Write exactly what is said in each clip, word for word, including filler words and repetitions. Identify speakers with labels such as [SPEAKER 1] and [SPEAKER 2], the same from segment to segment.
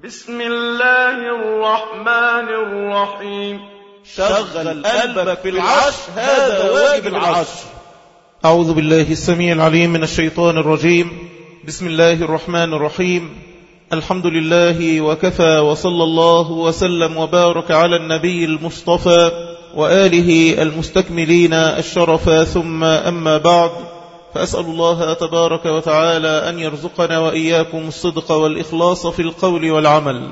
[SPEAKER 1] بسم الله الرحمن الرحيم.
[SPEAKER 2] شغل قلبك في العشر، هذا واجب العشر. أعوذ بالله السميع العليم من الشيطان الرجيم. بسم الله الرحمن الرحيم. الحمد لله وكفى، وصلى الله وسلم وبارك على النبي المصطفى وآله المستكملين الشرفا، ثم أما بعد، فأسأل الله تبارك وتعالى أن يرزقنا وإياكم الصدق والإخلاص في القول والعمل.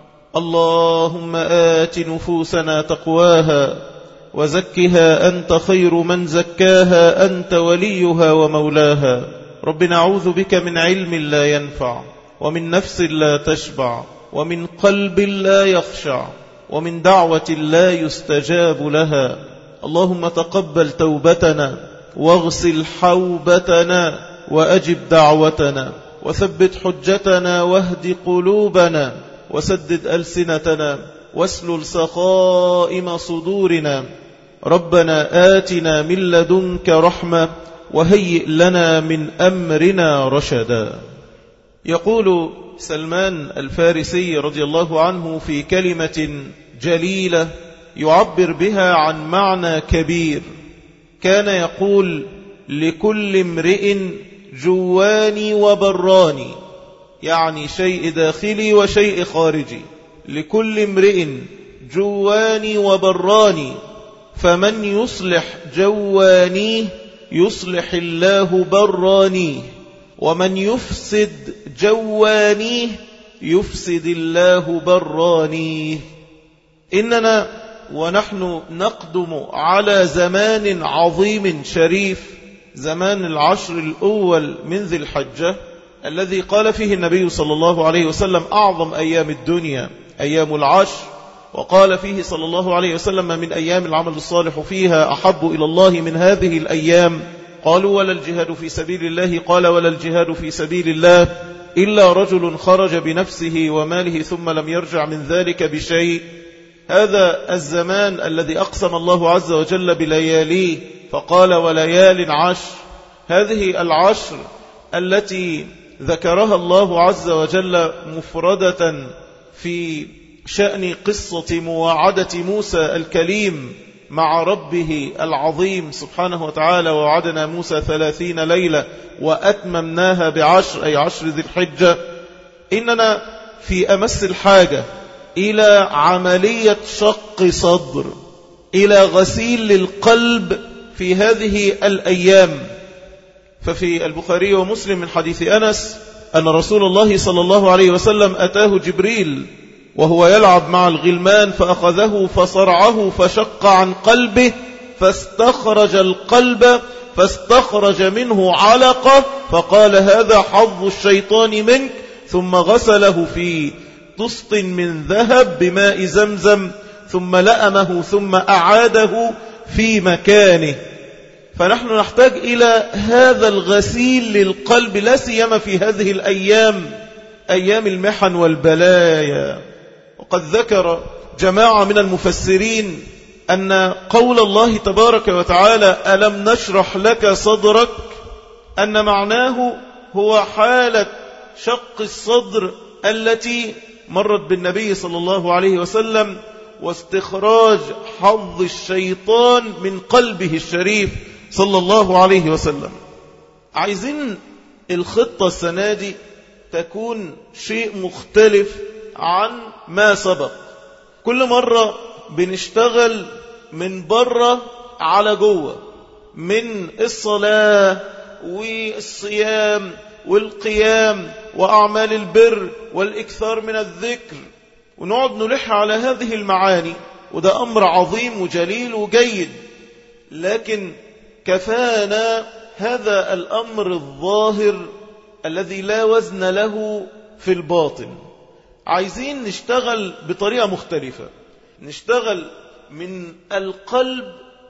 [SPEAKER 2] اللهم آت نفوسنا تقواها وزكها أنت خير من زكاها، أنت وليها ومولاها. رب نعوذ بك من علم لا ينفع، ومن نفس لا تشبع، ومن قلب لا يخشع، ومن دعوة لا يستجاب لها. اللهم تقبل توبتنا واغسل حوبتنا وأجب دعوتنا وثبت حجتنا واهد قلوبنا وسدد ألسنتنا واسلل سخائم صدورنا. ربنا آتنا من لدنك رحمة وهيئ لنا من أمرنا رشدا. يقول سلمان الفارسي رضي الله عنه في كلمة جليلة يعبر بها عن معنى كبير، كان يقول: لكل امرئ جواني وبراني، يعني شيء داخلي وشيء خارجي. لكل امرئ جواني وبراني، فمن يصلح جوانيه يصلح الله برانيه، ومن يفسد جوانيه يفسد الله برانيه. إننا ونحن نقدم على زمان عظيم شريف، زمان العشر الأول من ذي الحجة، الذي قال فيه النبي صلى الله عليه وسلم: أعظم أيام الدنيا أيام العشر. وقال فيه صلى الله عليه وسلم: من أيام العمل الصالح فيها أحب إلى الله من هذه الأيام. قالوا: ولا الجهاد في سبيل الله؟ قال: ولا الجهاد في سبيل الله إلا رجل خرج بنفسه وماله ثم لم يرجع من ذلك بشيء. هذا الزمان الذي أقسم الله عز وجل بلياليه فقال: وليال عشر. هذه العشر التي ذكرها الله عز وجل مفردة في شأن قصة مواعدة موسى الكليم مع ربه العظيم سبحانه وتعالى: ووعدنا موسى ثلاثين ليلة وأتممناها بعشر، أي عشر ذي الحجة. إننا في أمس الحاجة إلى عملية شق صدر، إلى غسيل للقلب في هذه الأيام. ففي البخاري ومسلم من حديث أنس أن رسول الله صلى الله عليه وسلم أتاه جبريل وهو يلعب مع الغلمان، فأخذه فصرعه فشق عن قلبه، فاستخرج القلب فاستخرج منه علقة، فقال: هذا حظ الشيطان منك. ثم غسله في طست من ذهب بماء زمزم، ثم لأمه ثم أعاده في مكانه. فنحن نحتاج إلى هذا الغسيل للقلب، لا سيما في هذه الأيام، أيام المحن والبلايا. وقد ذكر جماعة من المفسرين أن قول الله تبارك وتعالى: ألم نشرح لك صدرك، أن معناه هو حالة شق الصدر التي مرت بالنبي صلى الله عليه وسلم، واستخراج حظ الشيطان من قلبه الشريف صلى الله عليه وسلم. عايزين الخطة السنة دي تكون شيء مختلف عن ما سبق. كل مرة بنشتغل من بره على جوه، من الصلاة والصيام والقيام وأعمال البر والإكثار من الذكر، ونقعد نلح على هذه المعاني، وده أمر عظيم وجليل وجيد. لكن كفانا هذا الأمر الظاهر الذي لا وزن له في الباطن. عايزين نشتغل بطريقة مختلفة، نشتغل من القلب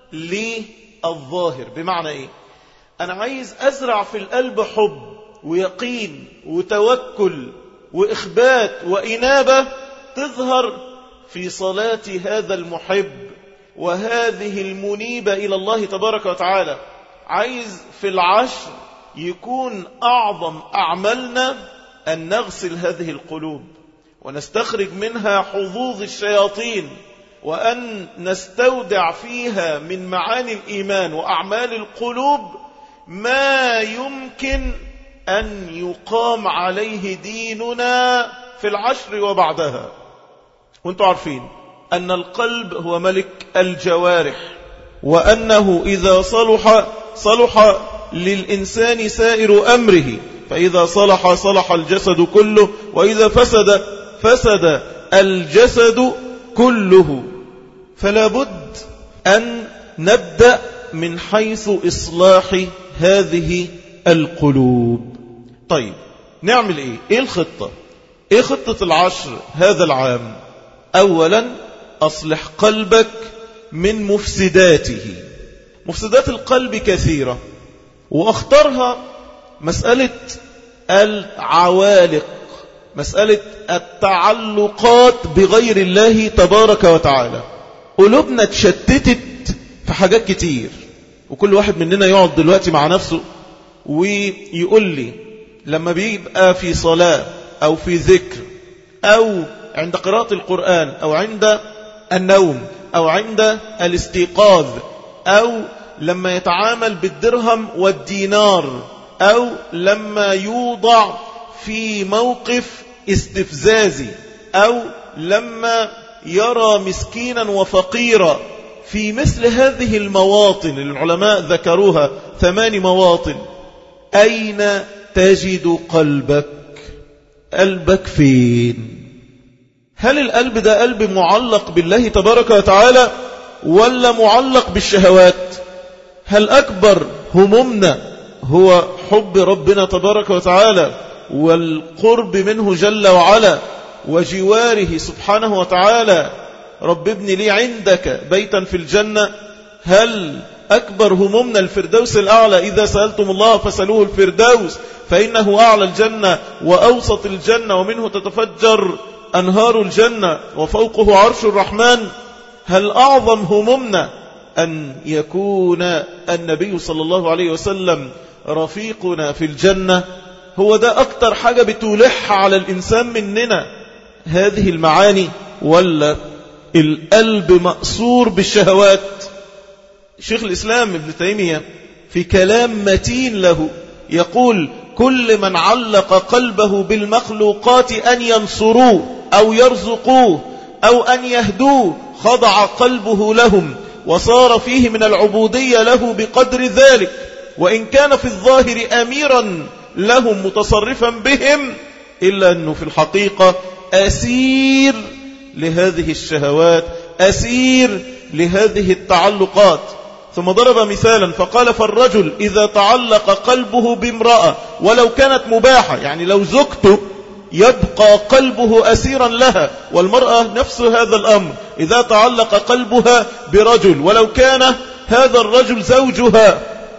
[SPEAKER 2] للظاهر. بمعنى إيه؟ أنا عايز أزرع في القلب حب ويقين وتوكل وإخبات وإنابة، تظهر في صلاة هذا المحب وهذه المنيبة إلى الله تبارك وتعالى. عايز في العشر يكون أعظم أعمالنا أن نغسل هذه القلوب، ونستخرج منها حظوظ الشياطين، وأن نستودع فيها من معاني الإيمان وأعمال القلوب ما يمكن أن يقام عليه ديننا في العشر وبعدها. وانتم عارفين أن القلب هو ملك الجوارح، وأنه إذا صلح صلح للإنسان سائر أمره، فإذا صلح صلح الجسد كله، وإذا فسد فسد الجسد كله. فلا بد أن نبدأ من حيث إصلاح هذه القلوب. طيب نعمل إيه؟ إيه الخطة؟ إيه خطة العشر هذا العام؟ أولا أصلح قلبك من مفسداته. مفسدات القلب كثيرة، وأخطرها مسألة العوالق، مسألة التعلقات بغير الله تبارك وتعالى. قلوبنا تشتتت في حاجات كتير، وكل واحد مننا يقعد دلوقتي مع نفسه ويقول لي لما بيبقى في صلاة أو في ذكر أو عند قراءة القرآن أو عند النوم أو عند الاستيقاظ أو لما يتعامل بالدرهم والدينار أو لما يوضع في موقف استفزازي أو لما يرى مسكينا وفقيرا، في مثل هذه المواطن العلماء ذكروها ثمان مواطن، أين تجد قلبك؟ قلبك فين؟ هل القلب ده قلب معلق بالله تبارك وتعالى ولا معلق بالشهوات؟ هل أكبر همومنا هو حب ربنا تبارك وتعالى والقرب منه جل وعلا وجواره سبحانه وتعالى؟ رب ابن لي عندك بيتا في الجنة. هل أكبر همومنا الفردوس الأعلى؟ إذا سألتم الله فسألوه الفردوس فإنه أعلى الجنة وأوسط الجنة ومنه تتفجر أنهار الجنة وفوقه عرش الرحمن. هل أعظم همومنا أن يكون النبي صلى الله عليه وسلم رفيقنا في الجنة؟ هو ده أكتر حاجة بتلح على الإنسان مننا، هذه المعاني، ولا القلب مأسور بالشهوات؟ شيخ الإسلام ابن تيمية في كلام متين له يقول: كل من علق قلبه بالمخلوقات أن ينصروه أو يرزقوه أو أن يهدوه خضع قلبه لهم وصار فيه من العبودية له بقدر ذلك، وإن كان في الظاهر أميرا لهم متصرفا بهم، إلا أنه في الحقيقة أسير لهذه الشهوات، أسير لهذه التعلقات. ثم ضرب مثالا فقال: فالرجل إذا تعلق قلبه بامرأة ولو كانت مباحة، يعني لو زوجته يبقى قلبه أسيرا لها، والمرأة نفس هذا الأمر، إذا تعلق قلبها برجل ولو كان هذا الرجل زوجها،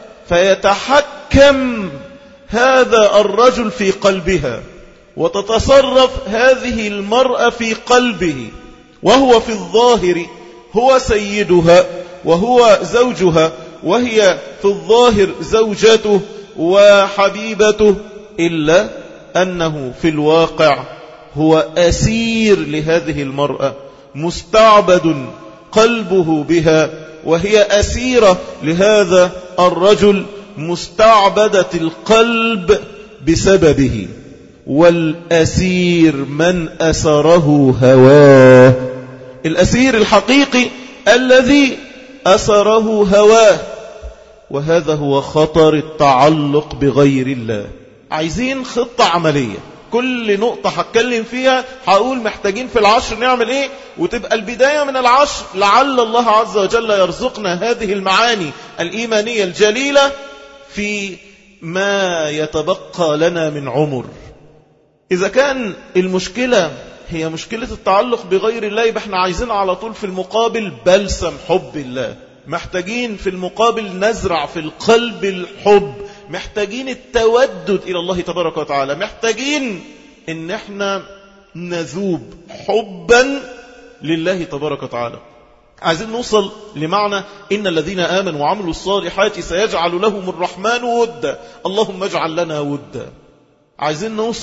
[SPEAKER 2] فيتحكم هذا الرجل في قلبها وتتصرف هذه المرأة في قلبه، وهو في الظاهر هو سيدها وهو زوجها، وهي في الظاهر زوجته وحبيبته، إلا أنه في الواقع هو أسير لهذه المرأة، مستعبد قلبه بها، وهي أسيرة لهذا الرجل، مستعبدة القلب بسببه. والأسير من أسره هواه، الأسير الحقيقي الذي أسره هواه، وهذا هو خطر التعلق بغير الله. عايزين خطة عملية، كل نقطة هتكلم فيها هقول محتاجين في العشر نعمل ايه، وتبقى البداية من العشر لعل الله عز وجل يرزقنا هذه المعاني الإيمانية الجليلة في ما يتبقى لنا من عمر. إذا كان المشكلة هي مشكلة التعلق بغير الله، يبقى احنا عايزين على طول في المقابل بلسم حب الله، محتاجين في المقابل نزرع في القلب الحب، محتاجين التودد إلى الله تبارك وتعالى، محتاجين ان احنا نذوب حبا لله تبارك وتعالى. عايزين نوصل لمعنى إن الذين آمنوا وعملوا الصالحات سيجعل لهم الرحمن ودا، اللهم اجعل لنا ودا. عايزين نوصل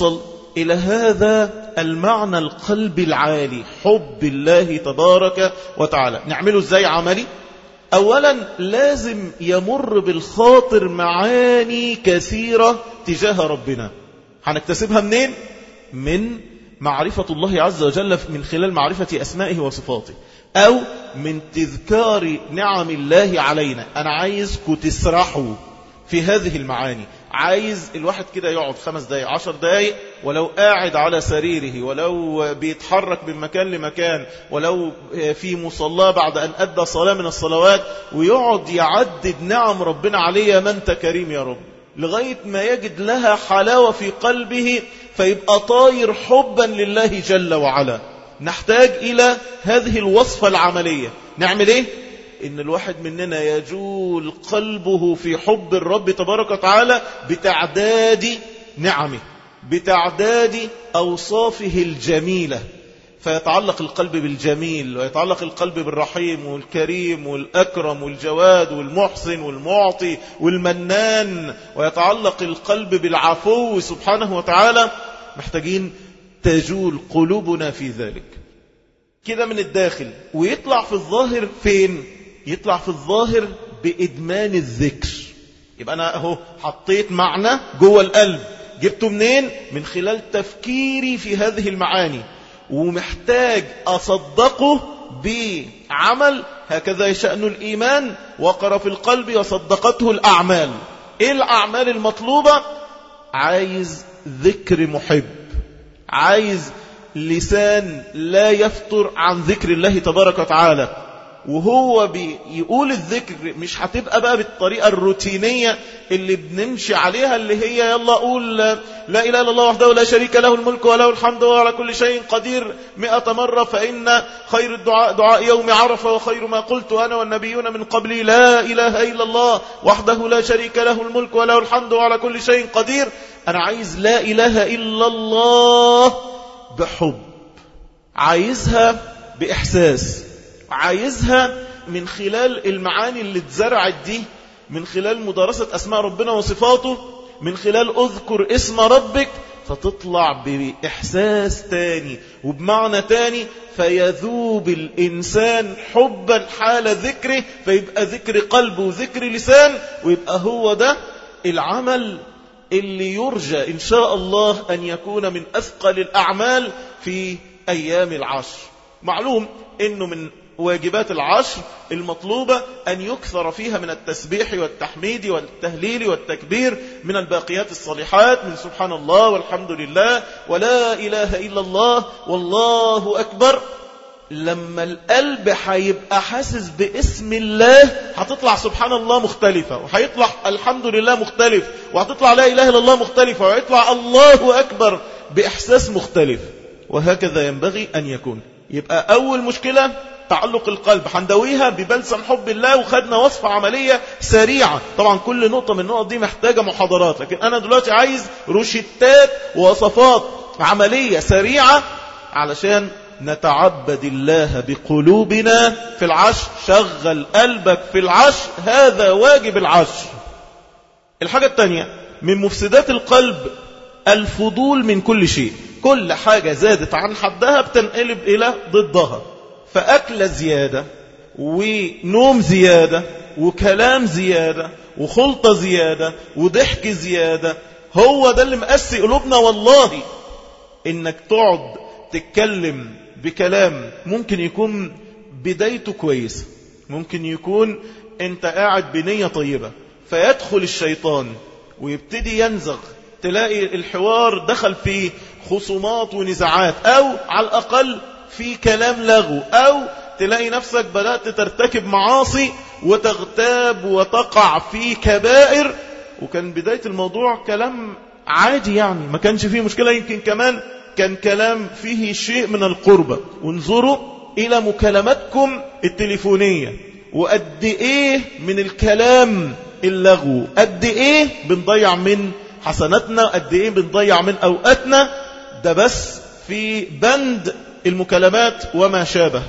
[SPEAKER 2] إلى هذا المعنى القلبي العالي، حب الله تبارك وتعالى. نعمله ازاي عملي؟ أولا لازم يمر بالخاطر معاني كثيرة تجاه ربنا. هنكتسبها منين؟ من معرفة الله عز وجل من خلال معرفة أسمائه وصفاته، أو من تذكار نعم الله علينا. أنا عايزكم تسرحوا في هذه المعاني. عايز الواحد كده يقعد خمس دقايق عشر دقايق، ولو قاعد على سريره، ولو بيتحرك من مكان لمكان، ولو في مصلاه بعد أن أدى صلاة من الصلوات، ويقعد يعدد نعم ربنا عليه، من أنت كريم يا رب، لغاية ما يجد لها حلاوة في قلبه، فيبقى طاير حبا لله جل وعلا. نحتاج إلى هذه الوصفة العملية. نعمل إيه؟ إن الواحد مننا يجول قلبه في حب الرب تبارك وتعالى بتعداد نعمه، بتعداد أوصافه الجميلة، فيتعلق القلب بالجميل، ويتعلق القلب بالرحيم والكريم والأكرم والجواد والمحسن والمعطي والمنان، ويتعلق القلب بالعفو سبحانه وتعالى. محتاجين تجول قلوبنا في ذلك كده من الداخل، ويطلع في الظاهر فين؟ يطلع في الظاهر بإدمان الذكر. يبقى أنا أهو حطيت معنى جوه القلب، جبته منين؟ من خلال تفكيري في هذه المعاني، ومحتاج أصدقه بعمل. هكذا شأن الإيمان، وقر في القلب وصدقته الأعمال. إيه الأعمال المطلوبة؟ عايز ذكر محب، عايز لسان لا يفتر عن ذكر الله تبارك وتعالى، وهو بيقول الذكر مش هتبقى بقى بالطريقة الروتينية اللي بنمشي عليها، اللي هي يلا أقول لا إله إلا الله وحده لا شريك له الملك وله الحمد وهو على كل شيء قدير مئة مرة، فإن خير الدعاء دعاء يوم عرفة، وخير ما قلت أنا والنبيون من قبلي لا إله إلا الله وحده لا شريك له الملك وله الحمد وهو على كل شيء قدير. أنا عايز لا إله إلا الله بحب، عايزها بإحساس، عايزها من خلال المعاني اللي اتزرعت دي، من خلال مدارسة أسماء ربنا وصفاته، من خلال أذكر اسم ربك، فتطلع بإحساس تاني وبمعنى تاني، فيذوب الإنسان حبا حال ذكره، فيبقى ذكر قلب وذكر لسان، ويبقى هو ده العمل اللي يرجى إن شاء الله أن يكون من أثقل الأعمال في أيام العشر. معلوم أنه من واجبات العشر المطلوبة أن يكثر فيها من التسبيح والتحميد والتهليل والتكبير، من الباقيات الصالحات، من سبحان الله والحمد لله ولا إله إلا الله والله أكبر. لما القلب هيبقى حاسس باسم الله، هتطلع سبحان الله مختلفة، وهيطلع الحمد لله مختلف، وهتطلع لا إله إلا الله مختلفة، وهيطلع الله أكبر بإحساس مختلف. وهكذا ينبغي أن يكون. يبقى أول مشكلة تعلق القلب، هندويها ببلسم حب الله، وخدنا وصفة عملية سريعة. طبعا كل نقطة من النقط دي محتاجة محاضرات، لكن أنا دلوقتي عايز روشتات ووصفات عملية سريعة علشان نتعبد الله بقلوبنا في العشر. شغل قلبك في العشر، هذا واجب العشر. الحاجة الثانية من مفسدات القلب الفضول من كل شيء. كل حاجة زادت عن حدها بتنقلب إلى ضدها، فأكل زيادة ونوم زيادة وكلام زيادة وخلطة زيادة وضحك زيادة، هو ده اللي مقسي قلوبنا. والله إنك تقعد تتكلم بكلام ممكن يكون بدايته كويسة، ممكن يكون انت قاعد بنية طيبة، فيدخل الشيطان ويبتدي ينزغ، تلاقي الحوار دخل في خصومات ونزاعات، أو على الأقل في كلام لغو، أو تلاقي نفسك بدأت ترتكب معاصي وتغتاب وتقع في كبائر، وكان بداية الموضوع كلام عادي يعني ما كانش فيه مشكلة، يمكن كمان كان كلام فيه شيء من القربة. وانظروا إلى مكالماتكم التليفونية، وقد إيه من الكلام اللغو، قد إيه بنضيع من حسناتنا، قد إيه بنضيع من أوقاتنا، ده بس في بند المكالمات وما شابه.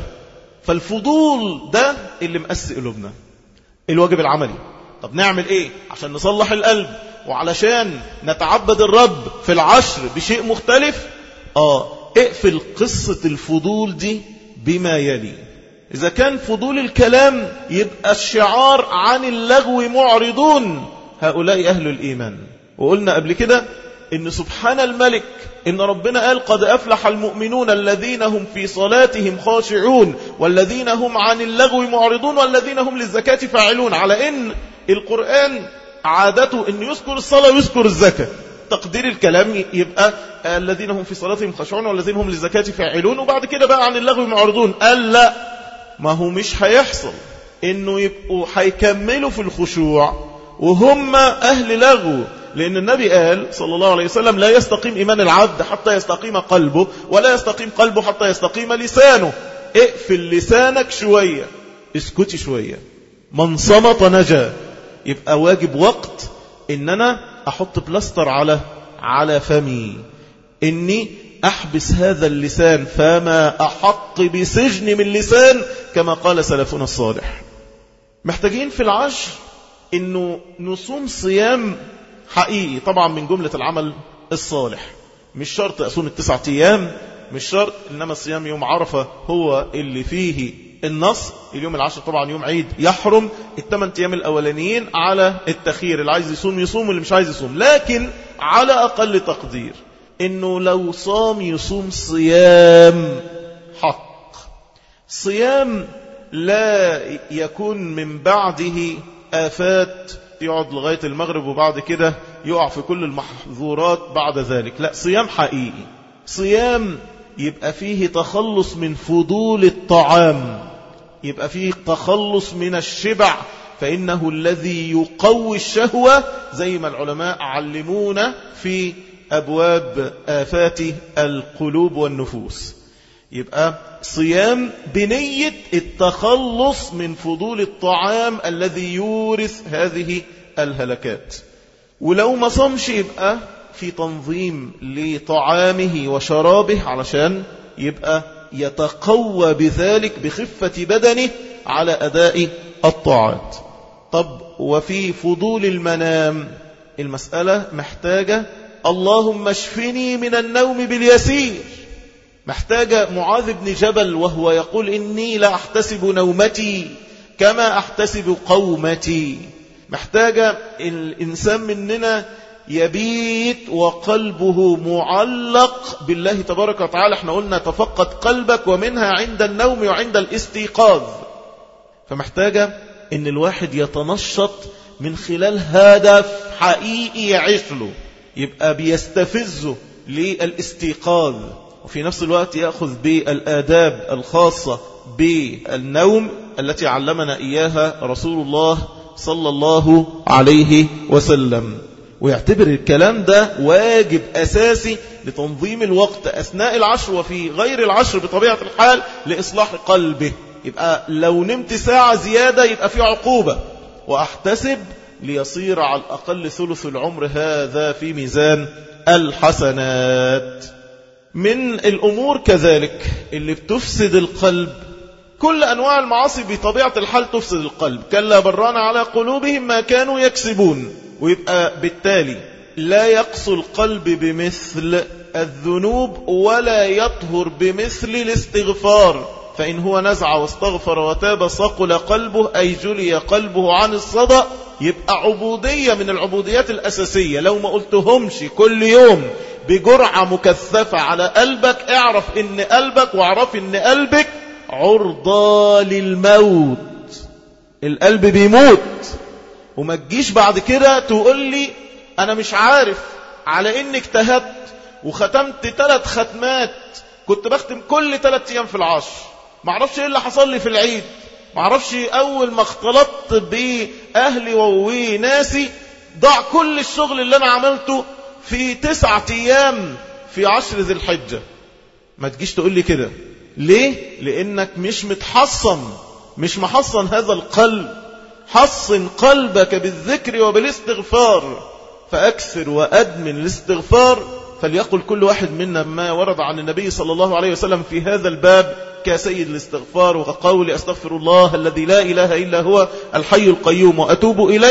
[SPEAKER 2] فالفضول ده اللي مقسي قلوبنا. الواجب العملي، طب نعمل إيه عشان نصلح القلب؟ وعلشان نتعبد الرب في العشر بشيء مختلف، آه اقفل قصة الفضول دي بما يلي. إذا كان فضول الكلام يبقى الشعار عن اللغو معرضون، هؤلاء أهل الإيمان. وقلنا قبل كده إن سبحان الملك إن ربنا قال قد أفلح المؤمنون الذين هم في صلاتهم خاشعون والذين هم عن اللغو معرضون والذين هم للزكاة فاعلون، على إن القرآن عادته إن يذكر الصلاة ويذكر الزكاة. تقدير الكلام يبقى الذين هم في صلاتهم خاشعون والذين هم للزكاة فاعلون، وبعد كده بقى عن اللغو معرضون. قال لا، ما هو مش هيحصل إنه يبقوا هيكملوا في الخشوع وهم أهل لغو، لأن النبي قال صلى الله عليه وسلم لا يستقيم إيمان العبد حتى يستقيم قلبه، ولا يستقيم قلبه حتى يستقيم لسانه. اقفل لسانك شوية، اسكتي شوية، من صمت نجا. يبقى واجب وقت إن أنا أحط بلاستر على على فمي، إني أحبس هذا اللسان، فما أحق بسجن من لسان كما قال سلفنا الصالح. محتاجين في العشر إنه نصوم صيام حقيقي، طبعا من جملة العمل الصالح. مش شرط أصوم التسعة أيام، مش شرط، إنما الصيام يوم عرفة هو اللي فيه النص. اليوم العشر طبعا يوم عيد يحرم، الثمان أيام الأولانيين على التخيير، اللي عايز يصوم يصوم واللي مش عايز يصوم. لكن على أقل تقدير إنه لو صام يصوم صيام حق، صيام لا يكون من بعده آفات يقعد لغاية المغرب وبعد كده يقع في كل المحظورات بعد ذلك. لا، صيام حقيقي، صيام يبقى فيه تخلص من فضول الطعام، يبقى فيه تخلص من الشبع، فإنه الذي يقوي الشهوة زي ما العلماء علمونا في أبواب آفات القلوب والنفوس. يبقى صيام بنية التخلص من فضول الطعام الذي يورث هذه الهلكات. ولو ما صمش يبقى في تنظيم لطعامه وشرابه علشان يبقى يتقوى بذلك بخفة بدنه على أداء الطاعات. طب وفي فضول المنام المسألة محتاجة اللهم اشفني من النوم باليسير، محتاجة معاذ بن جبل وهو يقول إني لا أحتسب نومتي كما أحتسب قومتي. محتاجة الإنسان مننا يبيت وقلبه معلق بالله تبارك وتعالى. احنا قلنا تفقد قلبك، ومنها عند النوم وعند الاستيقاظ. فمحتاجة ان الواحد يتنشط من خلال هدف حقيقي يعيش له، يبقى بيستفزه للاستيقاظ، وفي نفس الوقت يأخذ بالآداب الخاصة بالنوم التي علمنا إياها رسول الله صلى الله عليه وسلم، ويعتبر الكلام ده واجب أساسي لتنظيم الوقت أثناء العشر وفي غير العشر بطبيعة الحال لإصلاح قلبه. يبقى لو نمت ساعة زيادة يبقى في عقوبة، وأحتسب ليصير على الأقل ثلث العمر هذا في ميزان الحسنات. من الأمور كذلك اللي بتفسد القلب، كل أنواع المعاصي بطبيعة الحال تفسد القلب. كلا بران على قلوبهم ما كانوا يكسبون. ويبقى بالتالي لا يقسو القلب بمثل الذنوب ولا يطهر بمثل الاستغفار، فإن هو نزع واستغفر وتاب صقل قلبه أي جلي قلبه عن الصدى. يبقى عبودية من العبوديات الأساسية، لو ما قلتهمش كل يوم بجرعة مكثفة على قلبك، اعرف ان قلبك واعرف ان قلبك عرضة للموت. القلب بيموت، وما تجيش بعد كده تقول لي انا مش عارف، على اني اجتهدت وختمت ثلاث ختمات، كنت بختم كل ثلاث ايام في العشر، معرفش ايه اللي حصل لي في العيد، معرفش اول ما اختلطت باهلي وناسي ضاع كل الشغل اللي انا عملته في تسعة ايام في عشر ذي الحجة. ما تجيش تقول لي كده. ليه؟ لانك مش متحصن، مش محصن هذا القلب. حصن قلبك بالذكر وبالاستغفار، فاكثر وادمن الاستغفار. فليقل كل واحد منا ما ورد عن النبي صلى الله عليه وسلم في هذا الباب كسيد الاستغفار، وقول استغفر الله الذي لا اله الا هو الحي القيوم واتوب اليه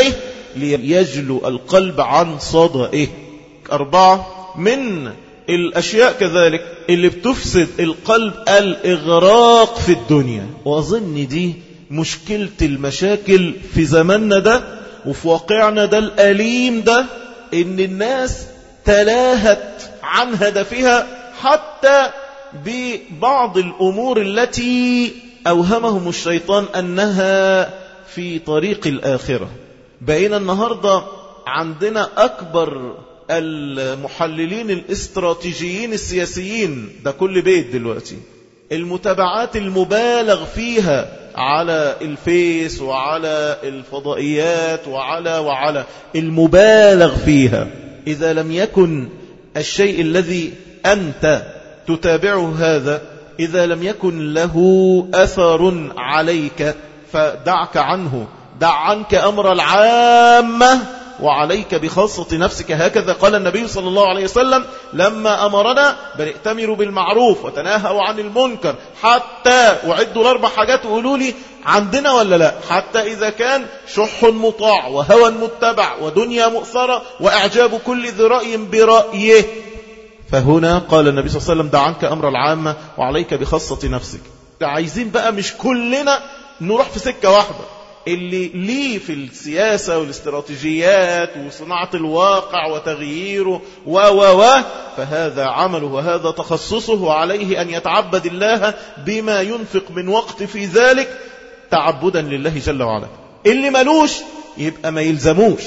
[SPEAKER 2] ليجلو القلب عن صدئه. أربعة من الأشياء كذلك اللي بتفسد القلب الإغراق في الدنيا، وأظن دي مشكلة المشاكل في زماننا ده وفي واقعنا ده الأليم ده، إن الناس تلاهت عن هدفها حتى ببعض الأمور التي أوهمهم الشيطان أنها في طريق الآخرة. بقينا النهاردة عندنا أكبر المحللين الاستراتيجيين السياسيين، ده كل بيت دلوقتي، المتابعات المبالغ فيها على الفيس وعلى الفضائيات وعلى وعلى المبالغ فيها. إذا لم يكن الشيء الذي أنت تتابعه هذا، إذا لم يكن له أثر عليك فدعك عنه، دع عنك أمر العامة وعليك بخاصة نفسك. هكذا قال النبي صلى الله عليه وسلم لما أمرنا بل ائتمروا بالمعروف وتناهوا عن المنكر، حتى وعدوا الأربع حاجات وقولوا لي عندنا ولا لا، حتى إذا كان شح مطاع وهوى متبع ودنيا مؤثرة وإعجاب كل ذي رأي برأيه. فهنا قال النبي صلى الله عليه وسلم دع عنك أمر العامة وعليك بخاصة نفسك. عايزين بقى مش كلنا نروح في سكة واحدة، اللي ليه في السياسة والاستراتيجيات وصناعة الواقع وتغييره و و و فهذا عمله وهذا تخصصه، وعليه أن يتعبد الله بما ينفق من وقت في ذلك تعبدا لله جل وعلا. اللي ملوش يبقى ما يلزموش.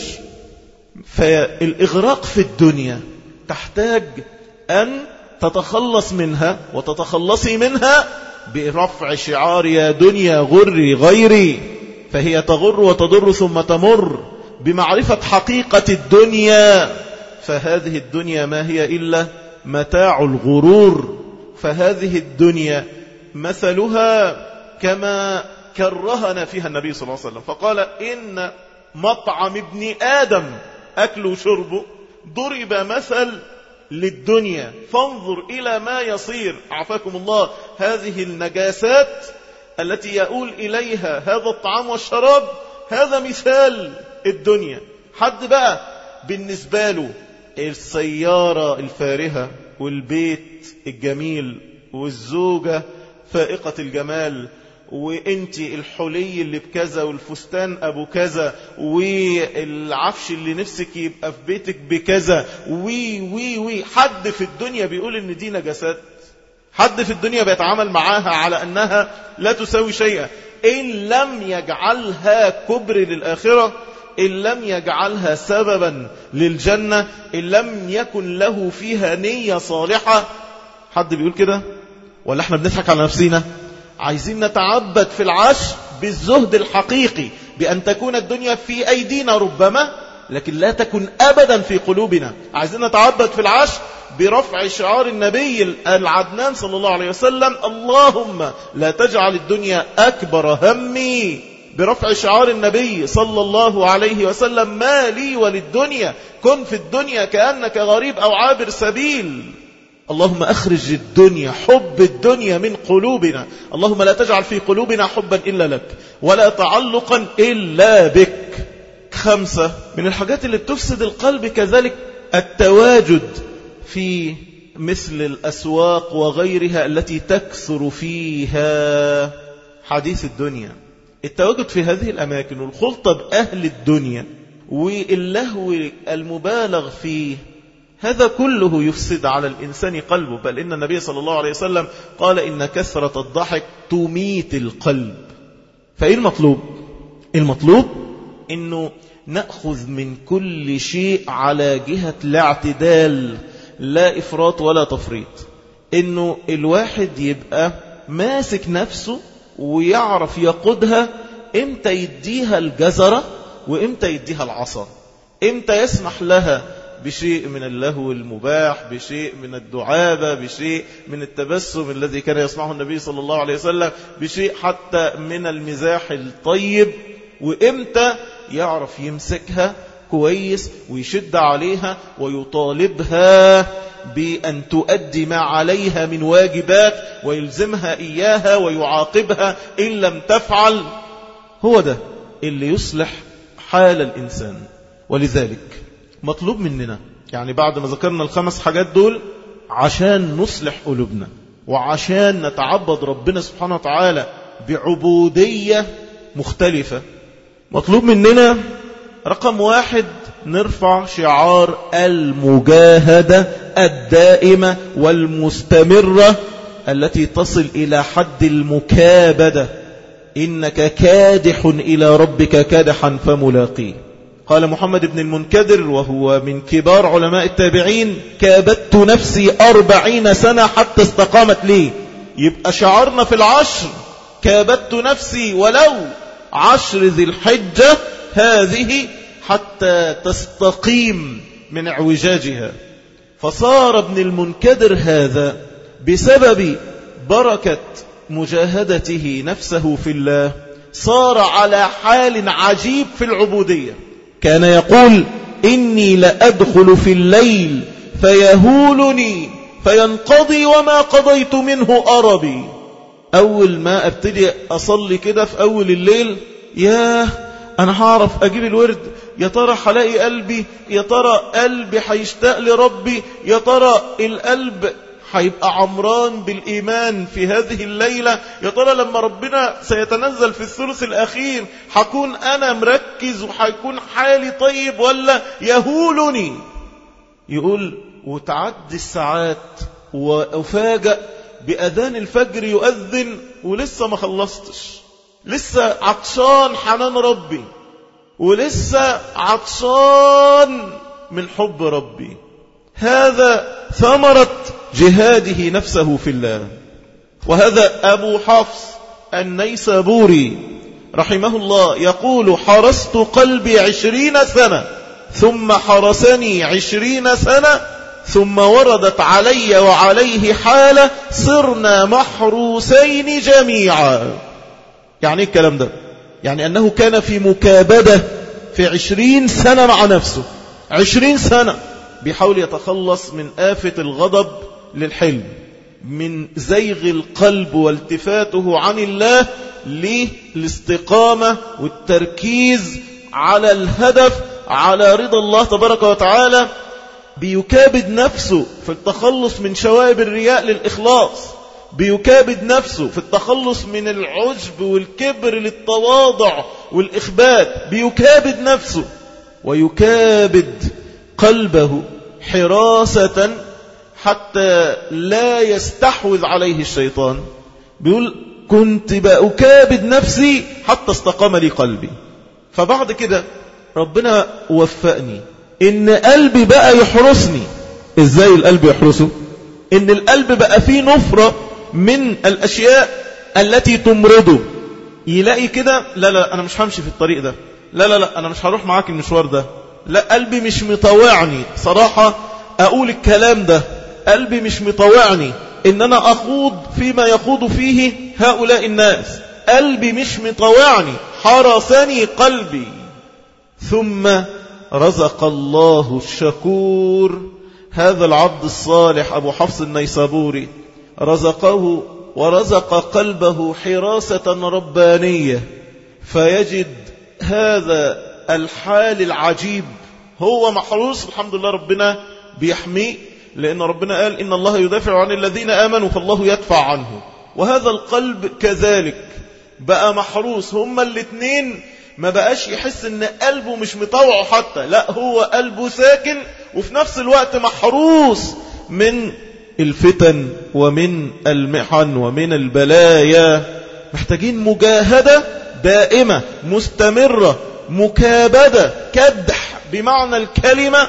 [SPEAKER 2] فالإغراق في الدنيا تحتاج أن تتخلص منها وتتخلصي منها برفع شعار يا دنيا غري غيري، فهي تغر وتضر ثم تمر، بمعرفة حقيقة الدنيا. فهذه الدنيا ما هي إلا متاع الغرور. فهذه الدنيا مثلها كما كرهنا فيها النبي صلى الله عليه وسلم، فقال إن مطعم ابن آدم أكل وشربه ضرب مثل للدنيا فانظر إلى ما يصير. عافاكم الله. هذه النجاسات التي يؤول إليها هذا الطعام والشراب هذا مثال الدنيا. حد بقى بالنسبة له السيارة الفارهة والبيت الجميل والزوجة فائقة الجمال وانتي الحلي اللي بكذا والفستان ابو كذا والعفش اللي نفسك يبقى في بيتك بكذا وي وي وي حد في الدنيا بيقول ان دي نجاسات؟ حد في الدنيا بيتعامل معاها على أنها لا تساوي شيئا إن لم يجعلها كبر للآخرة، إن لم يجعلها سببا للجنة، إن لم يكن له فيها نية صالحة؟ حد بيقول كده؟ ولا احنا بنضحك على نفسنا؟ عايزين نتعبد في العشر بالزهد الحقيقي، بأن تكون الدنيا في أيدينا ربما لكن لا تكن أبدا في قلوبنا. عايزين نتعبد في العشر برفع شعار النبي العدنان صلى الله عليه وسلم اللهم لا تجعل الدنيا أكبر همي، برفع شعار النبي صلى الله عليه وسلم ما لي وللدنيا، كن في الدنيا كأنك غريب أو عابر سبيل. اللهم أخرج الدنيا حب الدنيا من قلوبنا، اللهم لا تجعل في قلوبنا حبا إلا لك ولا تعلقا إلا بك. خمسة من الحاجات اللي بتفسد القلب كذلك التواجد في مثل الأسواق وغيرها التي تكثر فيها حديث الدنيا. التواجد في هذه الأماكن والخلطة بأهل الدنيا واللهو المبالغ فيه، هذا كله يفسد على الإنسان قلبه. بل إن النبي صلى الله عليه وسلم قال إن كثرة الضحك تميت القلب. فإيه المطلوب؟ المطلوب إنه نأخذ من كل شيء على جهة الاعتدال، لا إفراط ولا تفريط. إنه الواحد يبقى ماسك نفسه ويعرف يقودها، إمتى يديها الجزرة وإمتى يديها العصا، إمتى يسمح لها بشيء من اللهو المباح، بشيء من الدعابة، بشيء من التبسم الذي كان يصنعه النبي صلى الله عليه وسلم، بشيء حتى من المزاح الطيب، وإمتى يعرف يمسكها كويس ويشد عليها ويطالبها بأن تؤدي ما عليها من واجبات ويلزمها إياها ويعاقبها إن لم تفعل. هو ده اللي يصلح حال الإنسان. ولذلك مطلوب مننا، يعني بعد ما ذكرنا الخمس حاجات دول، عشان نصلح قلوبنا وعشان نتعبد ربنا سبحانه وتعالى بعبودية مختلفة، مطلوب مننا رقم واحد نرفع شعار المجاهدة الدائمة والمستمرة التي تصل إلى حد المكابدة. إنك كادح إلى ربك كادحا فملاقيه. قال محمد بن المنكدر وهو من كبار علماء التابعين: كابدت نفسي أربعين سنة حتى استقامت لي. يبقى شعارنا في العشر كابدت نفسي ولو عشر ذي الحجة هذه حتى تستقيم من اعوجاجها. فصار ابن المنكدر هذا بسبب بركة مجاهدته نفسه في الله صار على حال عجيب في العبودية. كان يقول: إني لأدخل في الليل فيهولني فينقضي وما قضيت منه أربي. أول ما أبتدي أصلي كده في أول الليل، ياه أنا هعرف أجيب الورد، يا ترى حلاقي قلبي، يا ترى قلبي هيشتاق لربي، يا ترى القلب هيبقى عمران بالإيمان في هذه الليلة، يا ترى لما ربنا سيتنزل في الثلث الأخير هكون أنا مركز وهيكون حالي طيب ولا يهولني. يقول وتعدي الساعات وأفاجأ بأذان الفجر يؤذن ولسه ما خلصتش، لسه عطشان حنان ربي، ولسه عطشان من حب ربي. هذا ثمرة جهاده نفسه في الله. وهذا أبو حفص النيسابوري رحمه الله يقول: حرست قلبي عشرين سنة ثم حرسني عشرين سنة ثم وردت علي وعليه حالة صرنا محروسين جميعا. يعني ايه الكلام ده؟ يعني أنه كان في مكابدة في عشرين سنة مع نفسه، عشرين سنة بيحاول يتخلص من آفة الغضب للحلم، من زيغ القلب والتفاته عن الله للاستقامة والتركيز على الهدف، على رضا الله تبارك وتعالى. بيكابد نفسه في التخلص من شوائب الرياء للإخلاص، بيكابد نفسه في التخلص من العجب والكبر للتواضع والإخبات، بيكابد نفسه ويكابد قلبه حراسة حتى لا يستحوذ عليه الشيطان. بيقول كنت بأكابد نفسي حتى استقام لي قلبي. فبعد كده ربنا وفقني إن قلبي بقى يحرسني. إزاي القلب يحرسه؟ إن القلب بقى فيه نفرة من الأشياء التي تمرضه. يلاقي كده لا لا أنا مش همشي في الطريق ده، لا لا لا أنا مش هروح معاك المشوار ده، لا قلبي مش مطوعني صراحة أقول الكلام ده، قلبي مش مطوعني إن أنا أخوض فيما يخوض فيه هؤلاء الناس، قلبي مش مطوعني، حرسني قلبي. ثم رزق الله الشكور هذا العبد الصالح أبو حفص النيسابوري، رزقه ورزق قلبه حراسة ربانية، فيجد هذا الحال العجيب. هو محروس الحمد لله، ربنا بيحميه، لأن ربنا قال إن الله يدافع عن الذين آمنوا فالله يدفع عنه. وهذا القلب كذلك بقى محروس. هما الاثنين ما بقاش يحس ان قلبه مش مطوعه حتى، لا هو قلبه ساكن وفي نفس الوقت محروس من الفتن ومن المحن ومن البلايا. محتاجين مجاهدة دائمة مستمرة، مكابدة، كدح بمعنى الكلمة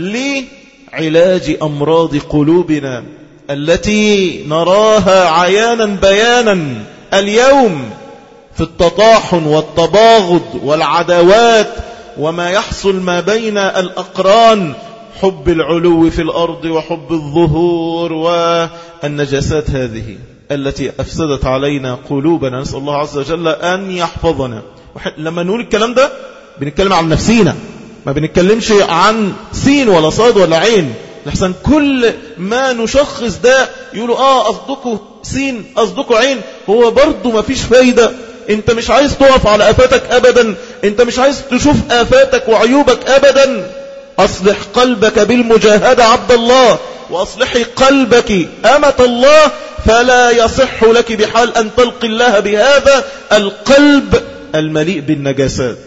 [SPEAKER 2] لعلاج أمراض قلوبنا التي نراها عيانا بيانا اليوم في التطاحن والتباغض والعداوات وما يحصل ما بين الأقران، حب العلو في الأرض وحب الظهور والنجاسات هذه التي أفسدت علينا قلوبنا. نسأل الله عز وجل أن يحفظنا. لما نقول الكلام ده بنتكلم عن نفسينا، ما بنتكلمش عن سين ولا صاد ولا عين، لحسن كل ما نشخص ده يقولوا آه قصدكوا سين قصدكوا عين، هو برضو ما فيش فايدة. انت مش عايز تقف على أفاتك أبدا، انت مش عايز تشوف آفاتك وعيوبك أبدا. أصلح قلبك بالمجاهدة عبد الله، وأصلحي قلبك أمة الله، فلا يصح لك بحال أن تلقي الله بهذا القلب المليء بالنجاسات.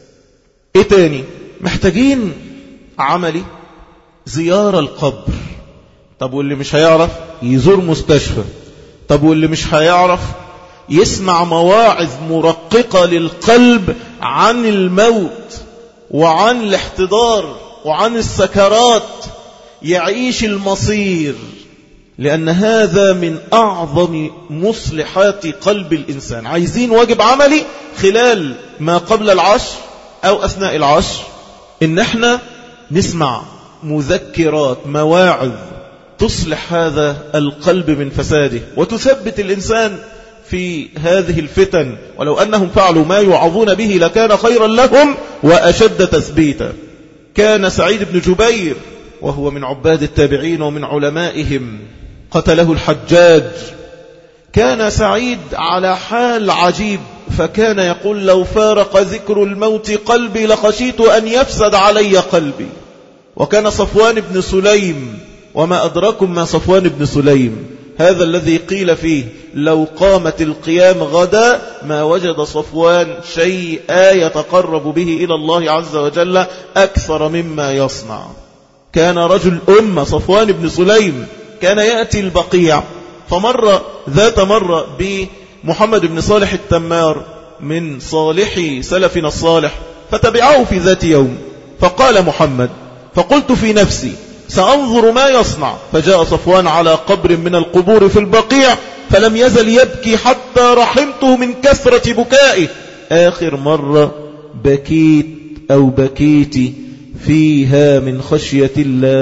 [SPEAKER 2] ايه تاني محتاجين؟ عملي زيارة القبر. طب واللي مش هيعرف يزور مستشفى. طب واللي مش هيعرف يسمع مواعظ مرققة للقلب عن الموت وعن الاحتضار وعن السكرات، يعيش المصير، لأن هذا من أعظم مصلحات قلب الإنسان. عايزين واجب عملي خلال ما قبل العشر أو أثناء العشر، إن احنا نسمع مذكرات مواعظ تصلح هذا القلب من فساده وتثبت الإنسان في هذه الفتن. ولو أنهم فعلوا ما يوعظون به لكان خيرا لهم وأشد تثبيتا. كان سعيد بن جبير وهو من عباد التابعين ومن علمائهم، قتله الحجاج. كان سعيد على حال عجيب، فكان يقول: لو فارق ذكر الموت قلبي لخشيت أن يفسد علي قلبي. وكان صفوان بن سليم، وما أدراكم ما صفوان بن سليم، هذا الذي قيل فيه لو قامت القيام غدا ما وجد صفوان شيئا يتقرب به إلى الله عز وجل أكثر مما يصنع. كان رجل أمة صفوان بن سليم، كان يأتي البقيع، فمر ذات مرة بمحمد بن صالح التمار من صالحي سلفنا الصالح، فتبعه في ذات يوم، فقال محمد: فقلت في نفسي سأنظر ما يصنع. فجاء صفوان على قبر من القبور في البقيع، فلم يزل يبكي حتى رحمته من كثرة بكائه. آخر مرة بكيت أو بكيت فيها من خشية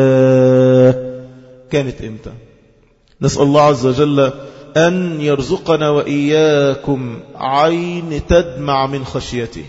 [SPEAKER 2] الله كانت إمتى؟ نسأل الله عز وجل أن يرزقنا وإياكم عين تدمع من خشيته.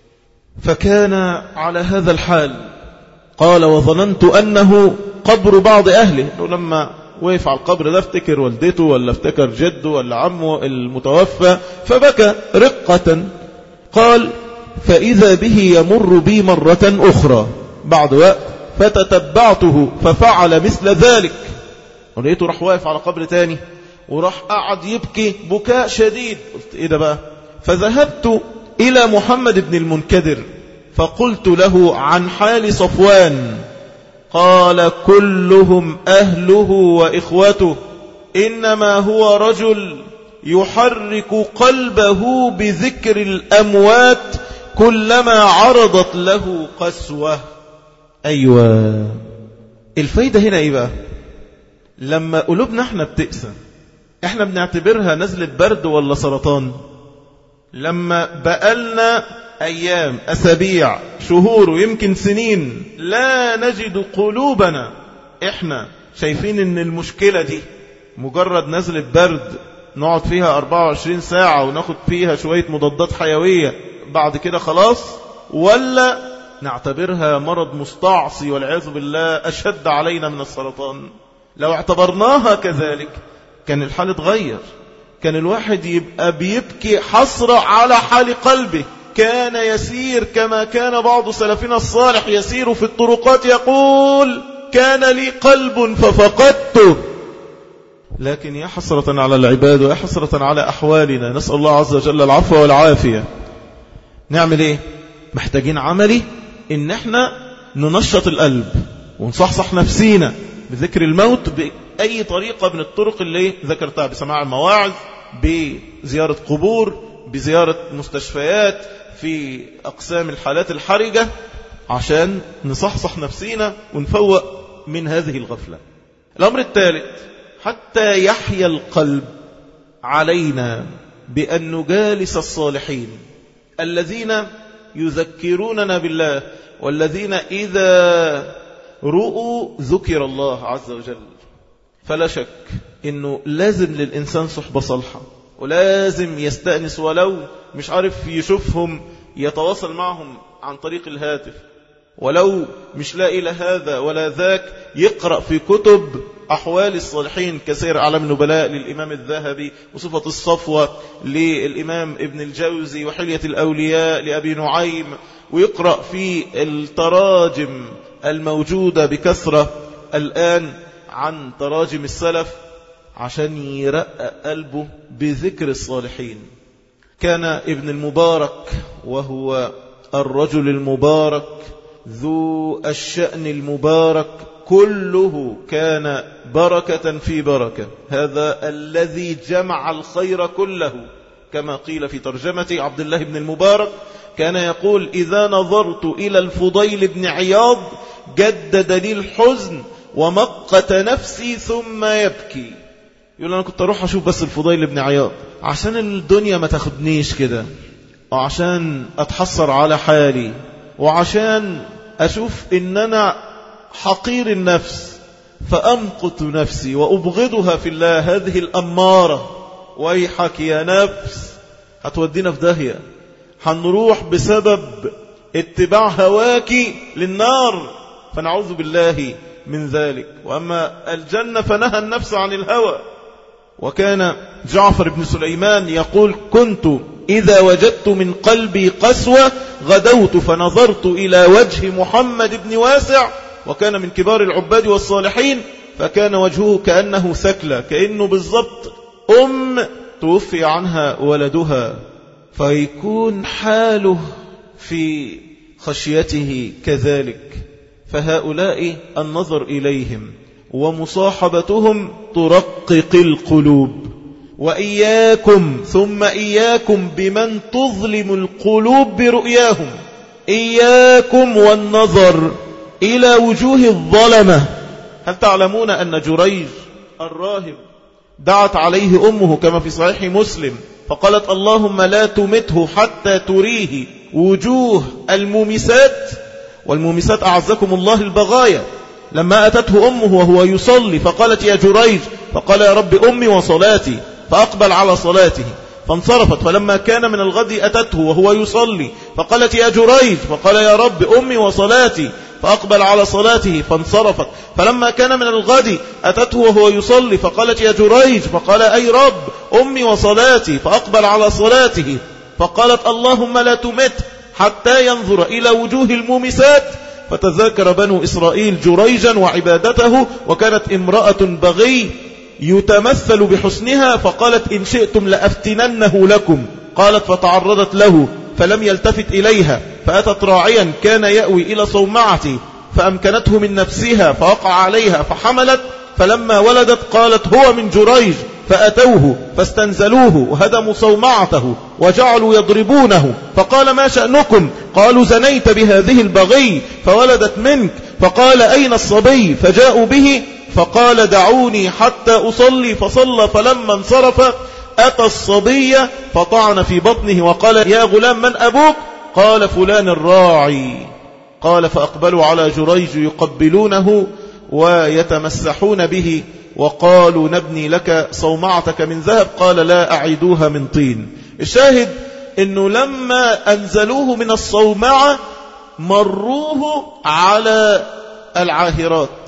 [SPEAKER 2] فكان على هذا الحال. قال: وظننت أنه قبر بعض أهله، لما وقف على القبر ده افتكر والدته ولا افتكر جده ولا عمه المتوفى فبكى رقة. قال: فإذا به يمر بي مرة أخرى بعد وقت، فتتبعته ففعل مثل ذلك. ولقيته راح واقف على قبر تاني وراح قعد يبكي بكاء شديد. قلت: إيه ده بقى؟ فذهبت إلى محمد بن المنكدر فقلت له عن حال صفوان. قال: كلهم أهله وإخوته، إنما هو رجل يحرك قلبه بذكر الأموات كلما عرضت له قسوة. أيوة، الفايدة هنا إيه بقى؟ لما قلوبنا احنا بتقسى، احنا بنعتبرها نزلة برد ولا سرطان؟ لما بقالنا أيام، أسابيع، شهور، ويمكن سنين لا نجد قلوبنا، احنا شايفين ان المشكلة دي مجرد نزلة برد نقعد فيها أربعة وعشرين ساعة وناخد فيها شوية مضادات حيوية بعد كده خلاص، ولا نعتبرها مرض مستعصي والعياذ بالله أشد علينا من السرطان؟ لو اعتبرناها كذلك كان الحال اتغير، كان الواحد يبقى بيبكي حسرة على حال قلبه. كان يسير كما كان بعض سلفنا الصالح يسير في الطرقات يقول: كان لي قلب ففقدته. لكن يا حسرة على العباد ويا حسرة على أحوالنا، نسأل الله عز وجل العفو والعافية. نعمل ايه؟ محتاجين عملي ان احنا ننشط القلب ونصحصح نفسينا بذكر الموت بأي طريقة من الطرق اللي ذكرتها، بسماع المواعظ، بزيارة قبور، بزيارة مستشفيات، في أقسام الحالات الحرجة، عشان نصحصح نفسينا ونفوق من هذه الغفلة. الأمر الثالث: حتى يحيا القلب علينا بأن نجالس الصالحين الذين يذكروننا بالله، والذين إذا رؤوا ذكر الله عز وجل. فلا شك إنه لازم للإنسان صحبة صالحة، ولازم يستأنس ولو مش عارف يشوفهم يتواصل معهم عن طريق الهاتف، ولو مش لاقي لا هذا ولا ذاك يقرأ في كتب أحوال الصالحين كسير أعلام النبلاء للإمام الذهبي، وصفة الصفوة للإمام ابن الجوزي، وحلية الأولياء لأبي نعيم، ويقرأ في التراجم الموجودة بكثرة الآن عن تراجم السلف عشان يرقق قلبه بذكر الصالحين. كان ابن المبارك وهو الرجل المبارك ذو الشأن المبارك كله كان بركة في بركة، هذا الذي جمع الخير كله، كما قيل في ترجمة عبد الله بن المبارك كان يقول: إذا نظرت إلى الفضيل بن عياض جدد لي الحزن ومقت نفسي ثم يبكي. يقول أنا كنت أروح أشوف بس الفضيل بن عياض عشان الدنيا ما تاخدنيش كده، وعشان أتحسر على حالي، وعشان أشوف إن أنا حقير النفس فأمقت نفسي وأبغضها في الله، هذه الأمارة. ويحك يا نفس، هتودينا في داهية، هنروح بسبب اتباع هواك للنار، فنعوذ بالله من ذلك. وأما الجنة فنهى النفس عن الهوى. وكان جعفر بن سليمان يقول: كنت إذا وجدت من قلبي قسوة غدوت فنظرت إلى وجه محمد بن واسع، وكان من كبار العباد والصالحين، فكان وجهه كأنه ثكلى، كأنه بالضبط أم توفي عنها ولدها، فيكون حاله في خشيته كذلك. فهؤلاء النظر إليهم ومصاحبتهم ترقق القلوب. وإياكم ثم إياكم بمن تظلم القلوب برؤياهم، إياكم والنظر إلى وجوه الظلمة. هل تعلمون أن جريج الراهب دعت عليه أمه كما في صحيح مسلم فقالت: اللهم لا تمته حتى تريه وجوه المومسات، والمومسات أعزكم الله البغايا. لما أتته أمه وهو يصلي فقالت: يا جريج، فقال: يا رب أمي وصلاتي، فأقبل على صلاته فانصرفت. فلما كان من الغد أتته وهو يصلي فقالت: يا جريج، فقال: يا رب أمي وصلاتي، فأقبل على صلاته فانصرفت. فلما كان من الغد أتته وهو يصلي فقالت: يا جريج، فقال: أي رب أمي وصلاتي، فأقبل على صلاته. فقالت: اللهم لا تمت حتى ينظر إلى وجوه المومسات. فتذاكر بنو إسرائيل جريجا وعبادته، وكانت امرأة بغي يتمثل بحسنها، فقالت: إن شئتم لأفتننه لكم. قالت: فتعرضت له فلم يلتفت إليها، فأتت راعيا كان يأوي إلى صومعته فأمكنته من نفسها فوقع عليها فحملت، فلما ولدت قالت: هو من جريج. فأتوه فاستنزلوه وهدموا صومعته وجعلوا يضربونه، فقال: ما شأنكم؟ قالوا: زنيت بهذه البغي فولدت منك. فقال: أين الصبي؟ فجاءوا به، فقال: دعوني حتى أصلي. فصلى، فلما انصرف أتى الصبي فطعن في بطنه وقال: يا غلام، من أبوك؟ قال: فلان الراعي. قال: فأقبلوا على جريج يقبلونه ويتمسحون به، وقالوا: نبني لك صومعتك من ذهب. قال: لا، أعيدوها من طين. الشاهد أنه لما أنزلوه من الصومعة مروه على العاهرات،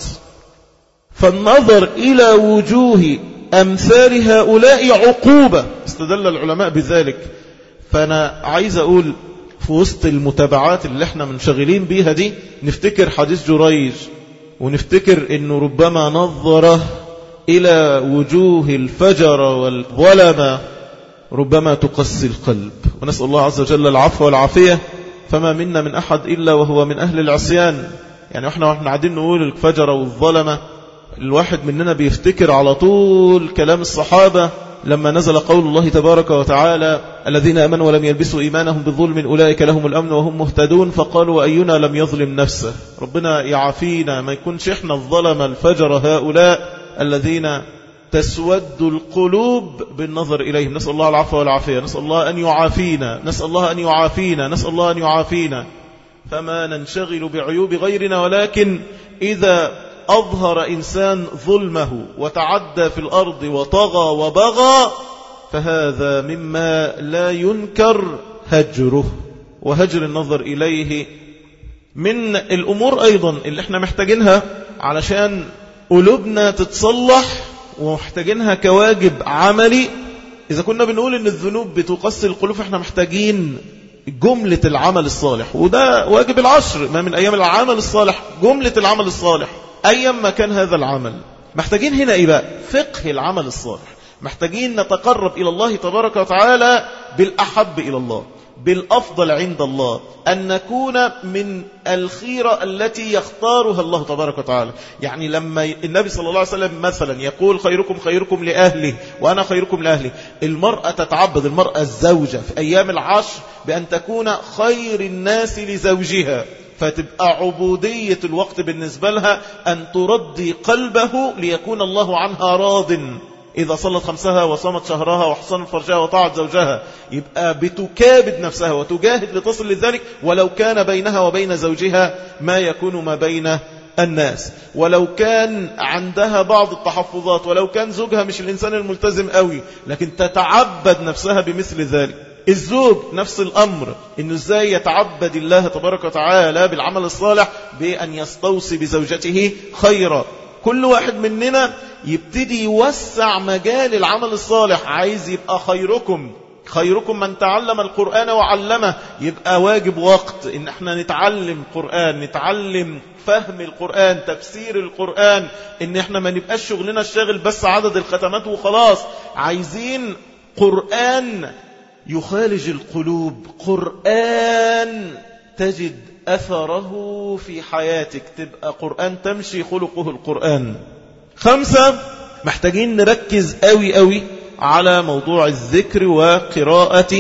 [SPEAKER 2] فالنظر إلى وجوه أمثال هؤلاء عقوبة، استدل العلماء بذلك. فأنا عايز أقول في وسط المتابعات اللي احنا منشغلين بيها دي نفتكر حديث جريج، ونفتكر أنه ربما نظر إلى وجوه الفجر والظلمة ربما تقسي القلب، ونسأل الله عز وجل العفو والعافية. فما منا من أحد إلا وهو من أهل العصيان. يعني احنا واحنا قاعدين نقول الفجر والظلمة، الواحد مننا بيفتكر على طول كلام الصحابة لما نزل قول الله تبارك وتعالى: الذين آمنوا ولم يلبسوا إيمانهم بالظلم أولئك لهم الأمن وهم مهتدون. فقالوا: وأينا لم يظلم نفسه؟ ربنا يعافينا ما يكونش احنا الظلم الفجر هؤلاء الذين تسود القلوب بالنظر إليهم. نسأل الله العفو والعافية، نسأل الله أن يعافينا، نسأل الله أن يعافينا، نسأل الله أن يعافينا. فما ننشغل بعيوب غيرنا، ولكن إذا أظهر إنسان ظلمه وتعدى في الأرض وطغى وبغى فهذا مما لا ينكر هجره، وهجر النظر إليه من الأمور أيضا اللي احنا محتاجينها علشان قلوبنا تتصلح ومحتاجينها كواجب عملي. إذا كنا بنقول إن الذنوب بتقسي القلوب، احنا محتاجين جملة العمل الصالح، وده واجب العشر، ما من أيام العمل الصالح جملة العمل الصالح أيام ما كان هذا العمل. محتاجين هنا إيه بقى؟ فقه العمل الصالح. محتاجين نتقرب إلى الله تبارك وتعالى بالأحب إلى الله، بالأفضل عند الله، أن نكون من الخيرة التي يختارها الله تبارك وتعالى. يعني لما النبي صلى الله عليه وسلم مثلا يقول خيركم خيركم لأهله وأنا خيركم لأهلي، المرأة تتعبد، المرأة الزوجة في أيام العشر بأن تكون خير الناس لزوجها، فتبقى عبودية الوقت بالنسبة لها أن تردي قلبه ليكون الله عنها راضٍ. إذا صلت خمسها وصامت شهرها وحصنت فرجها وطاعت زوجها، يبقى بتكابد نفسها وتجاهد لتصل لذلك، ولو كان بينها وبين زوجها ما يكون ما بين الناس، ولو كان عندها بعض التحفظات، ولو كان زوجها مش الإنسان الملتزم قوي، لكن تتعبد نفسها بمثل ذلك. الزوج نفس الأمر، إنه إزاي يتعبد الله تبارك وتعالى بالعمل الصالح بأن يستوصي بزوجته خيرا. كل واحد مننا يبتدي يوسع مجال العمل الصالح، عايز يبقى خيركم خيركم من تعلم القرآن وعلمه، يبقى واجب وقت إن احنا نتعلم قرآن، نتعلم فهم القرآن، تفسير القرآن، إن احنا ما نبقاش شغلنا الشاغل بس عدد الختمات وخلاص. عايزين قرآن يخالج القلوب، قرآن تجد أثره في حياتك، تبقى قرآن تمشي خلقه القرآن. خمسة، محتاجين نركز قوي قوي على موضوع الذكر وقراءة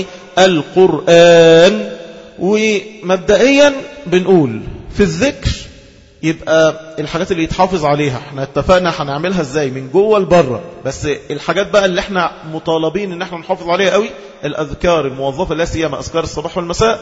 [SPEAKER 2] القرآن. ومبدئيا بنقول في الذكر يبقى الحاجات اللي يتحافظ عليها، احنا اتفقنا هنعملها ازاي من جوه لبره، بس الحاجات بقى اللي احنا مطالبين ان احنا نحافظ عليها قوي، الأذكار الموظفة لا سيما أذكار الصباح والمساء،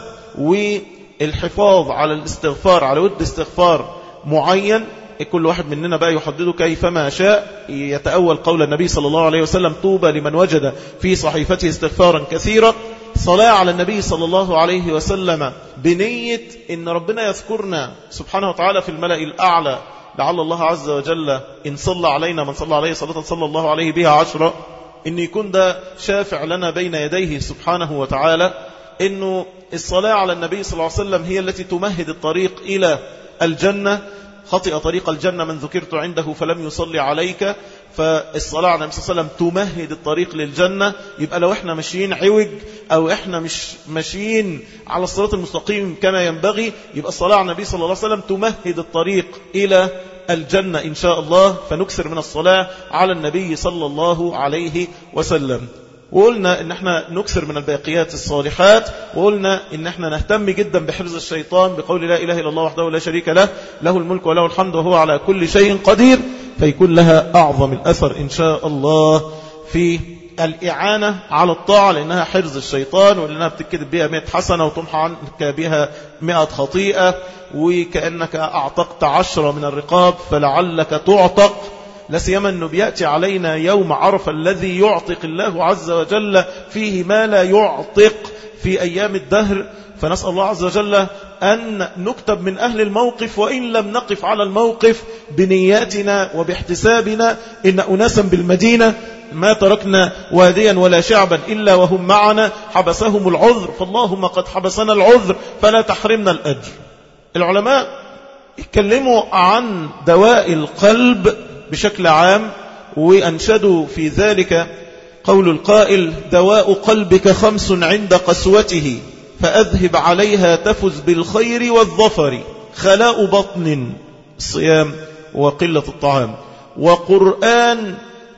[SPEAKER 2] والحفاظ على الاستغفار على ود استغفار معين، كل واحد مننا بقى يحدده كيفما شاء، يتأول قول النبي صلى الله عليه وسلم طوبى لمن وجد في صحيفته استغفارا كثيرا. صلاة على النبي صلى الله عليه وسلم بنية إن ربنا يذكرنا سبحانه وتعالى في الملأ الأعلى، لعل الله عز وجل إن صلى علينا من صلى عليه صلاة صلى الله عليه بها عشرة، إن يكون ده شافع لنا بين يديه سبحانه وتعالى. إنه الصلاة على النبي صلى الله عليه وسلم هي التي تمهد الطريق إلى الجنة. خطئ طريق الجنة من ذكرت عنده فلم يصلي عليك، فالصلاة على النبي صلى الله عليه وسلم تمهد الطريق للجنة. يبقى لو احنا ماشيين عوج أو احنا مش ماشيين على الصراط المستقيم كما ينبغي، يبقى الصلاة على النبي صلى الله عليه وسلم تمهد الطريق إلى الجنة إن شاء الله. فنكسر من الصلاة على النبي صلى الله عليه وسلم. وقلنا ان احنا نكسر من الباقيات الصالحات، وقلنا ان احنا نهتم جدا بحفظ الشيطان بقول لا اله الا الله وحده لا شريك له، له الملك وله الحمد وهو على كل شيء قدير، فيكون لها اعظم الاثر ان شاء الله في الإعانة على الطاعة، لأنها حفظ الشيطان، ولأنها بتكتب بها مئة حسنة وتمحى عنك بها مئة خطيئة، وكأنك أعتقت عشرة من الرقاب فلعلك تعتق. لا سيما أنه بيأتي علينا يوم عرفة الذي يعتق الله عز وجل فيه ما لا يعتق في أيام الدهر. فنسأل الله عز وجل أن نكتب من أهل الموقف، وإن لم نقف على الموقف بنياتنا وباحتسابنا. إن أناسا بالمدينة ما تركنا واديا ولا شعبا إلا وهم معنا، حبسهم العذر، فاللهم قد حبسنا العذر فلا تحرمنا الأجر. العلماء اتكلموا عن دواء القلب بشكل عام، وأنشدوا في ذلك قول القائل: دواء قلبك خمس عند قسوته، فأذهب عليها تفز بالخير والظفر: خلاء بطن، الصيام وقلة الطعام، وقرآن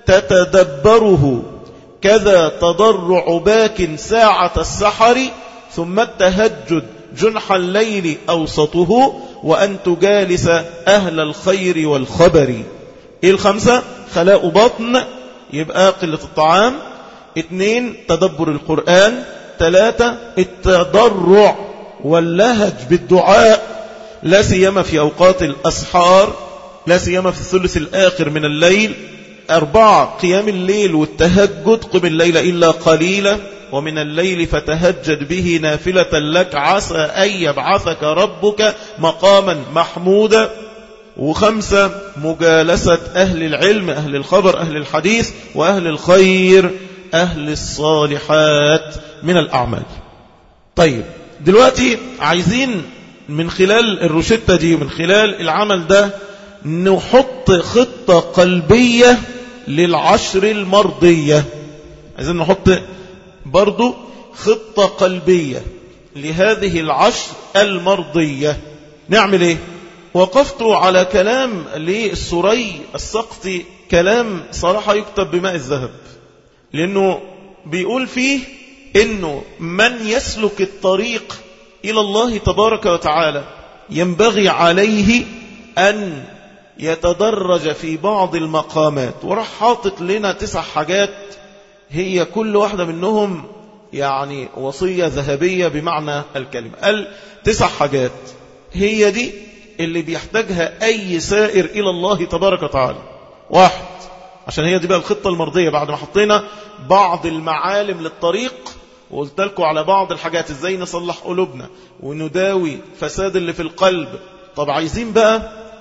[SPEAKER 2] تتدبره، كذا تضرع باك ساعة السحر، ثم التهجد جنح الليل أوسطه، وأن تجالس أهل الخير والخبر. إيه الخمسة؟ خلاء بطن، يبقى قلة الطعام. اثنين تدبر القرآن. ثلاثة التضرع واللهج بالدعاء، لا سيما في أوقات الأسحار، لا سيما في الثلث الآخر من الليل. أربعة قيام الليل والتهجد: قم الليل إلا قليلا ومن الليل فتهجد به نافلة لك عسى أن يبعثك ربك مقاما محمودا. وخمسة مجالسة أهل العلم، أهل الخبر، أهل الحديث، وأهل الخير، أهل الصالحات من الأعمال. طيب دلوقتي عايزين من خلال الروشتة دي ومن خلال العمل ده نحط خطة قلبية للعشر المرضية. عايزين نحط برضو خطة قلبية لهذه العشر المرضية. نعمل ايه؟ وقفت على كلام للسري السقطي، كلام صراحة يكتب بماء الذهب، لأنه بيقول فيه إنه من يسلك الطريق إلى الله تبارك وتعالى ينبغي عليه أن يتدرج في بعض المقامات، وراح حاطط لنا تسع حاجات هي كل واحدة منهم يعني وصية ذهبية بمعنى الكلمة. قال تسع حاجات هي دي اللي بيحتاجها أي سائر إلى الله تبارك وتعالى. واحد، عشان هي دي بقى الخطة المرضية، بعد ما حطينا بعض المعالم للطريق وقلت لكم على بعض الحاجات ازاي نصلح قلوبنا ونداوي فساد اللي في القلب. طب عايزين بقى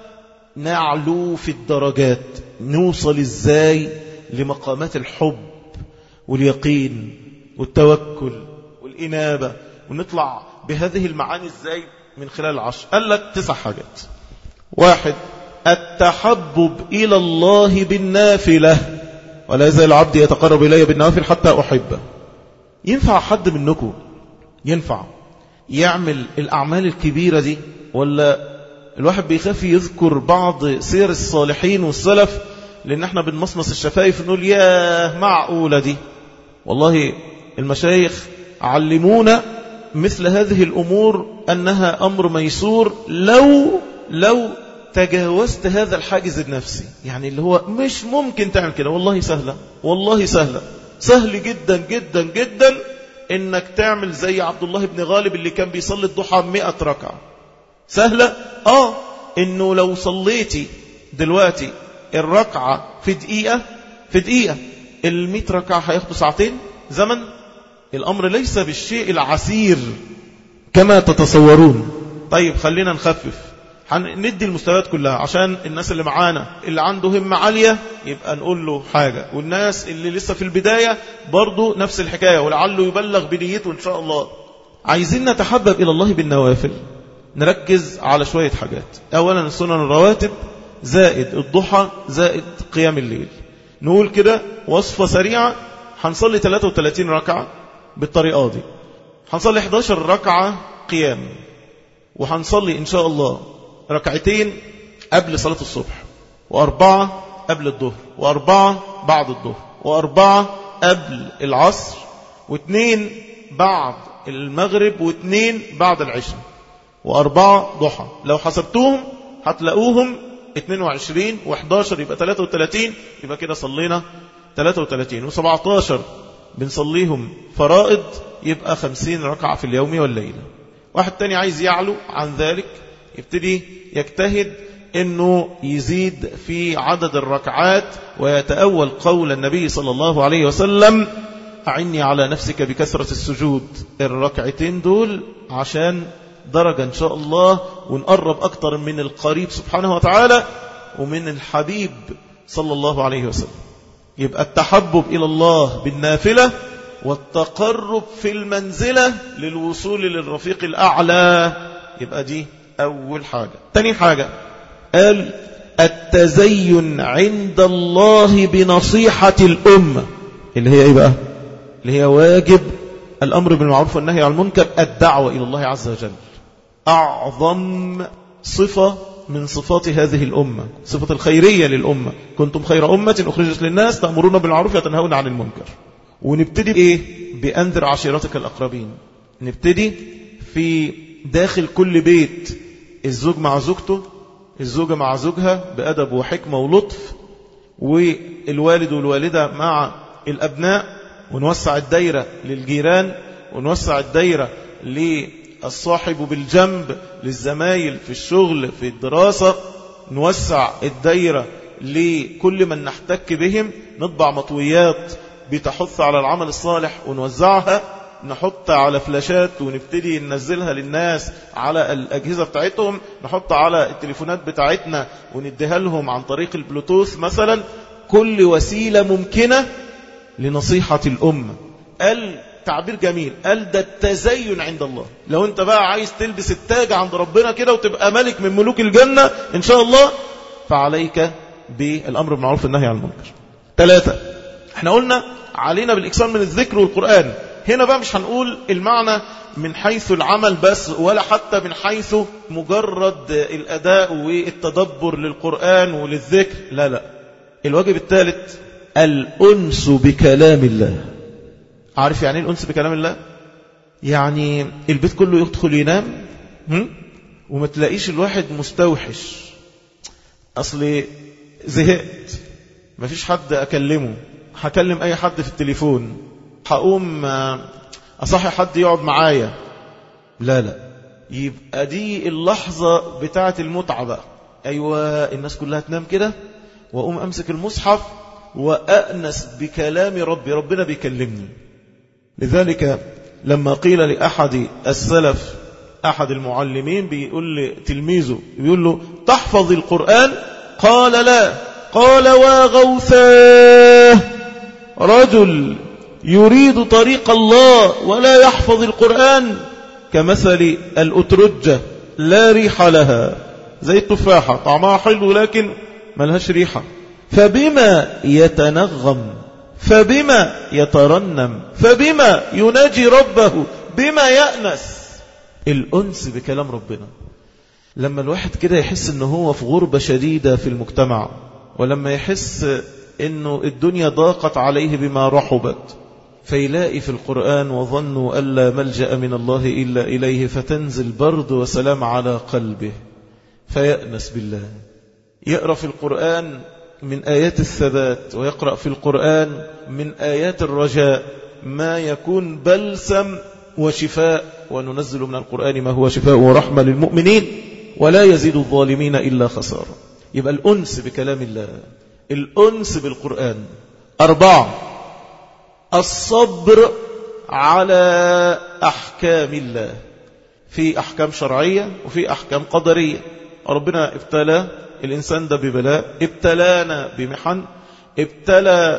[SPEAKER 2] نعلو في الدرجات، نوصل ازاي لمقامات الحب واليقين والتوكل والإنابة، ونطلع بهذه المعاني ازاي من خلال العشر. قال لك تسع حاجات. واحد، التحبب إلى الله بالنافلة، ولا يزال العبد يتقرب إلي بالنوافل حتى أحبه. ينفع حد منكم ينفع يعمل الأعمال الكبيرة دي؟ ولا الواحد بيخاف يذكر بعض سير الصالحين والسلف لأن احنا بنمصمص الشفايف نقول ياه معقولة دي؟ والله المشايخ علمونا مثل هذه الأمور أنها أمر ميسور لو لو تجاوزت هذا الحاجز النفسي، يعني اللي هو مش ممكن تعمل كده. والله سهلة، والله سهلة، سهل جدا جدا جدا انك تعمل زي عبد الله بن غالب اللي كان بيصلي الضحى مئة ركعة. سهلة اه انه لو صليتي دلوقتي الركعة في دقيقة في دقيقة المئة ركعة هياخدوا ساعتين زمن. الامر ليس بالشيء العسير كما تتصورون. طيب خلينا نخفف، هندي المستويات كلها عشان الناس اللي معانا اللي عنده همة عالية يبقى نقول له حاجة، والناس اللي لسه في البداية برضو نفس الحكاية ولعله يبلغ بنيته إن شاء الله. عايزين نتحبب إلى الله بالنوافل، نركز على شوية حاجات. أولا السنن الرواتب زائد الضحى زائد قيام الليل. نقول كده وصفة سريعة، هنصلي ثلاثة وثلاثين ركعة بالطريقة دي، هنصلي إحدى عشرة ركعة قيام، وهنصلي إن شاء الله ركعتين قبل صلاة الصبح، وأربعة قبل الظهر، وأربعة بعد الظهر، وأربعة قبل العصر، واثنين بعد المغرب، واثنين بعد العشاء، وأربعة ضحى. لو حسبتوهم هتلاقوهم اثنين وعشرين وإحدى عشر يبقى ثلاثة وثلاثين، يبقى كده صلينا ثلاثة وثلاثين، وسبعة عشر بنصليهم فرائض، يبقى خمسين ركعة في اليوم والليلة. واحد تاني عايز يعلو عن ذلك يبتدي يجتهد انه يزيد في عدد الركعات ويتأول قول النبي صلى الله عليه وسلم أعني على نفسك بكثرة السجود. الركعتين دول عشان درجة إن شاء الله ونقرب أكتر من القريب سبحانه وتعالى ومن الحبيب صلى الله عليه وسلم. يبقى التحبب إلى الله بالنافلة والتقرب في المنزلة للوصول للرفيق الأعلى، يبقى دي أول حاجة. تاني حاجة قال التزين عند الله بنصيحة الأمة، اللي هي إيه بقى؟ اللي هي واجب الأمر بالمعروف والنهي عن المنكر، الدعوة إلى الله عز وجل. أعظم صفة من صفات هذه الأمة صفة الخيرية للأمة، كنتم خير أمة أخرجت للناس تأمرون بالمعروف وتنهون عن المنكر. ونبتدي بإيه؟ بأنذر عشيرتك الأقربين. نبتدي في داخل كل بيت، الزوج مع زوجته، الزوجة مع زوجها بأدب وحكمة ولطف، والوالد والوالدة مع الأبناء، ونوسع الدايرة للجيران، ونوسع الدايرة للصاحب بالجنب، للزمايل في الشغل في الدراسة، نوسع الدايرة لكل من نحتك بهم، نطبع مطويات بتحث على العمل الصالح ونوزعها، نحط على فلاشات ونبتدي ننزلها للناس على الأجهزة بتاعتهم، نحط على التليفونات بتاعتنا ونديها لهم عن طريق البلوتوث مثلا. كل وسيلة ممكنة لنصيحة الأمة. قال تعبير جميل، قال ده التزين عند الله. لو انت بقى عايز تلبس التاج عند ربنا كده وتبقى ملك من ملوك الجنة إن شاء الله، فعليك بالأمر بالمعروف والنهي عن المنكر. ثلاثة، احنا قلنا علينا بالإكثار من الذكر والقرآن. هنا بقى مش هنقول المعنى من حيث العمل بس، ولا حتى من حيث مجرد الأداء والتدبر للقرآن وللذكر، لا لا. الواجب الثالث الأنس بكلام الله. عارف يعني ايه الأنس بكلام الله؟ يعني البيت كله يدخل ينام وما تلاقيش الواحد مستوحش، أصل زهقت ما فيش حد أكلمه، هكلم أي حد في التليفون، هقوم أصحي حد يقعد معايا. لا لا، يبقى دي اللحظة بتاعة المتعة بقى. أيوة، الناس كلها تنام كده وأقوم أمسك المصحف وأأنس بكلام ربي، ربنا بيكلمني. لذلك لما قيل لأحد السلف، أحد المعلمين بيقول لتلميذه، بيقول له تحفظ القرآن؟ قال لا. قال وغوثاه، رجل يريد طريق الله ولا يحفظ القرآن كمثل الأترجة لا ريح لها، زي التفاحة طعمها حلو لكن ملهاش ريحة. فبما يتنغم، فبما يترنم، فبما يناجي ربه، بما يأنس. الأنس بكلام ربنا. لما الواحد كده يحس انه هو في غربة شديدة في المجتمع، ولما يحس انه الدنيا ضاقت عليه بما رحبت، فيلاقي في القرآن وظنوا ألا ملجأ من الله إلا إليه، فتنزل برد وسلام على قلبه فيأنس بالله. يقرأ في القرآن من آيات الثبات، ويقرأ في القرآن من آيات الرجاء ما يكون بلسم وشفاء. وننزل من القرآن ما هو شفاء ورحمة للمؤمنين ولا يزيد الظالمين إلا خسارة. يبقى الأنس بكلام الله، الأنس بالقرآن. أربعة، الصبر على أحكام الله. في أحكام شرعية وفي أحكام قدرية. ربنا ابتلى الإنسان ده ببلاء، ابتلانا بمحن، ابتلى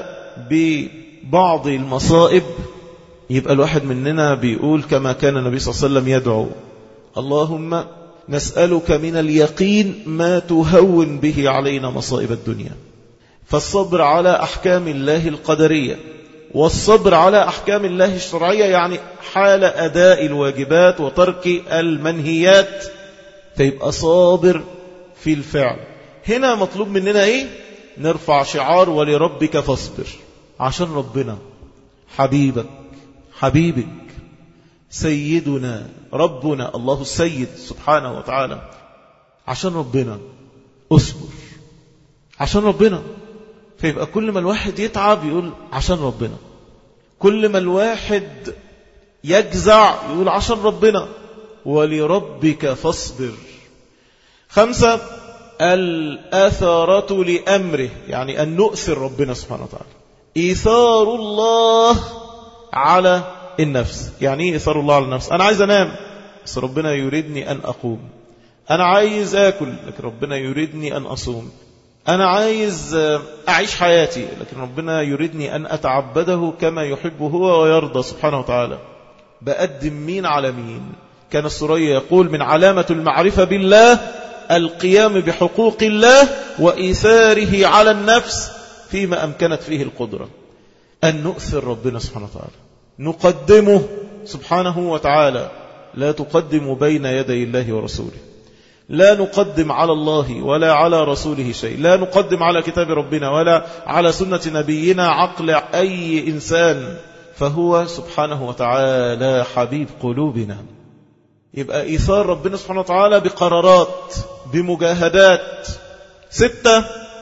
[SPEAKER 2] ببعض المصائب. يبقى الواحد مننا بيقول كما كان النبي صلى الله عليه وسلم يدعو: اللهم نسألك من اليقين ما تهون به علينا مصائب الدنيا. فالصبر على أحكام الله القدرية، والصبر على أحكام الله الشرعية، يعني حال أداء الواجبات وترك المنهيات، فيبقى صابر في الفعل. هنا مطلوب مننا إيه؟ نرفع شعار ولربك فاصبر، عشان ربنا حبيبك حبيبك سيدنا ربنا الله السيد سبحانه وتعالى. عشان ربنا أصبر، عشان ربنا. فيبقى كل ما الواحد يتعب يقول عشان ربنا، كل ما الواحد يجزع يقول عشان ربنا، ولربك فاصبر. خمسة، الأثرة لأمره، يعني أن نؤثر ربنا سبحانه وتعالى. إيثار الله على النفس. يعني إيه إيثار الله على النفس؟ أنا عايز أنام بس ربنا يريدني أن أقوم. أنا عايز أكل لكن ربنا يريدني أن أصوم. أنا عايز أعيش حياتي لكن ربنا يريدني أن أتعبده كما يحب هو ويرضى سبحانه وتعالى. بقدم مين على مين؟ كان السوري يقول: من علامة المعرفة بالله القيام بحقوق الله وإيثاره على النفس فيما أمكنت فيه القدرة. أن نؤثر ربنا سبحانه وتعالى، نقدمه سبحانه وتعالى. لا تقدم بين يدي الله ورسوله، لا نقدم على الله ولا على رسوله شيء، لا نقدم على كتاب ربنا ولا على سنة نبينا عقل أي إنسان، فهو سبحانه وتعالى حبيب قلوبنا. يبقى إيثار ربنا سبحانه وتعالى بقرارات، بمجاهدات. ستة،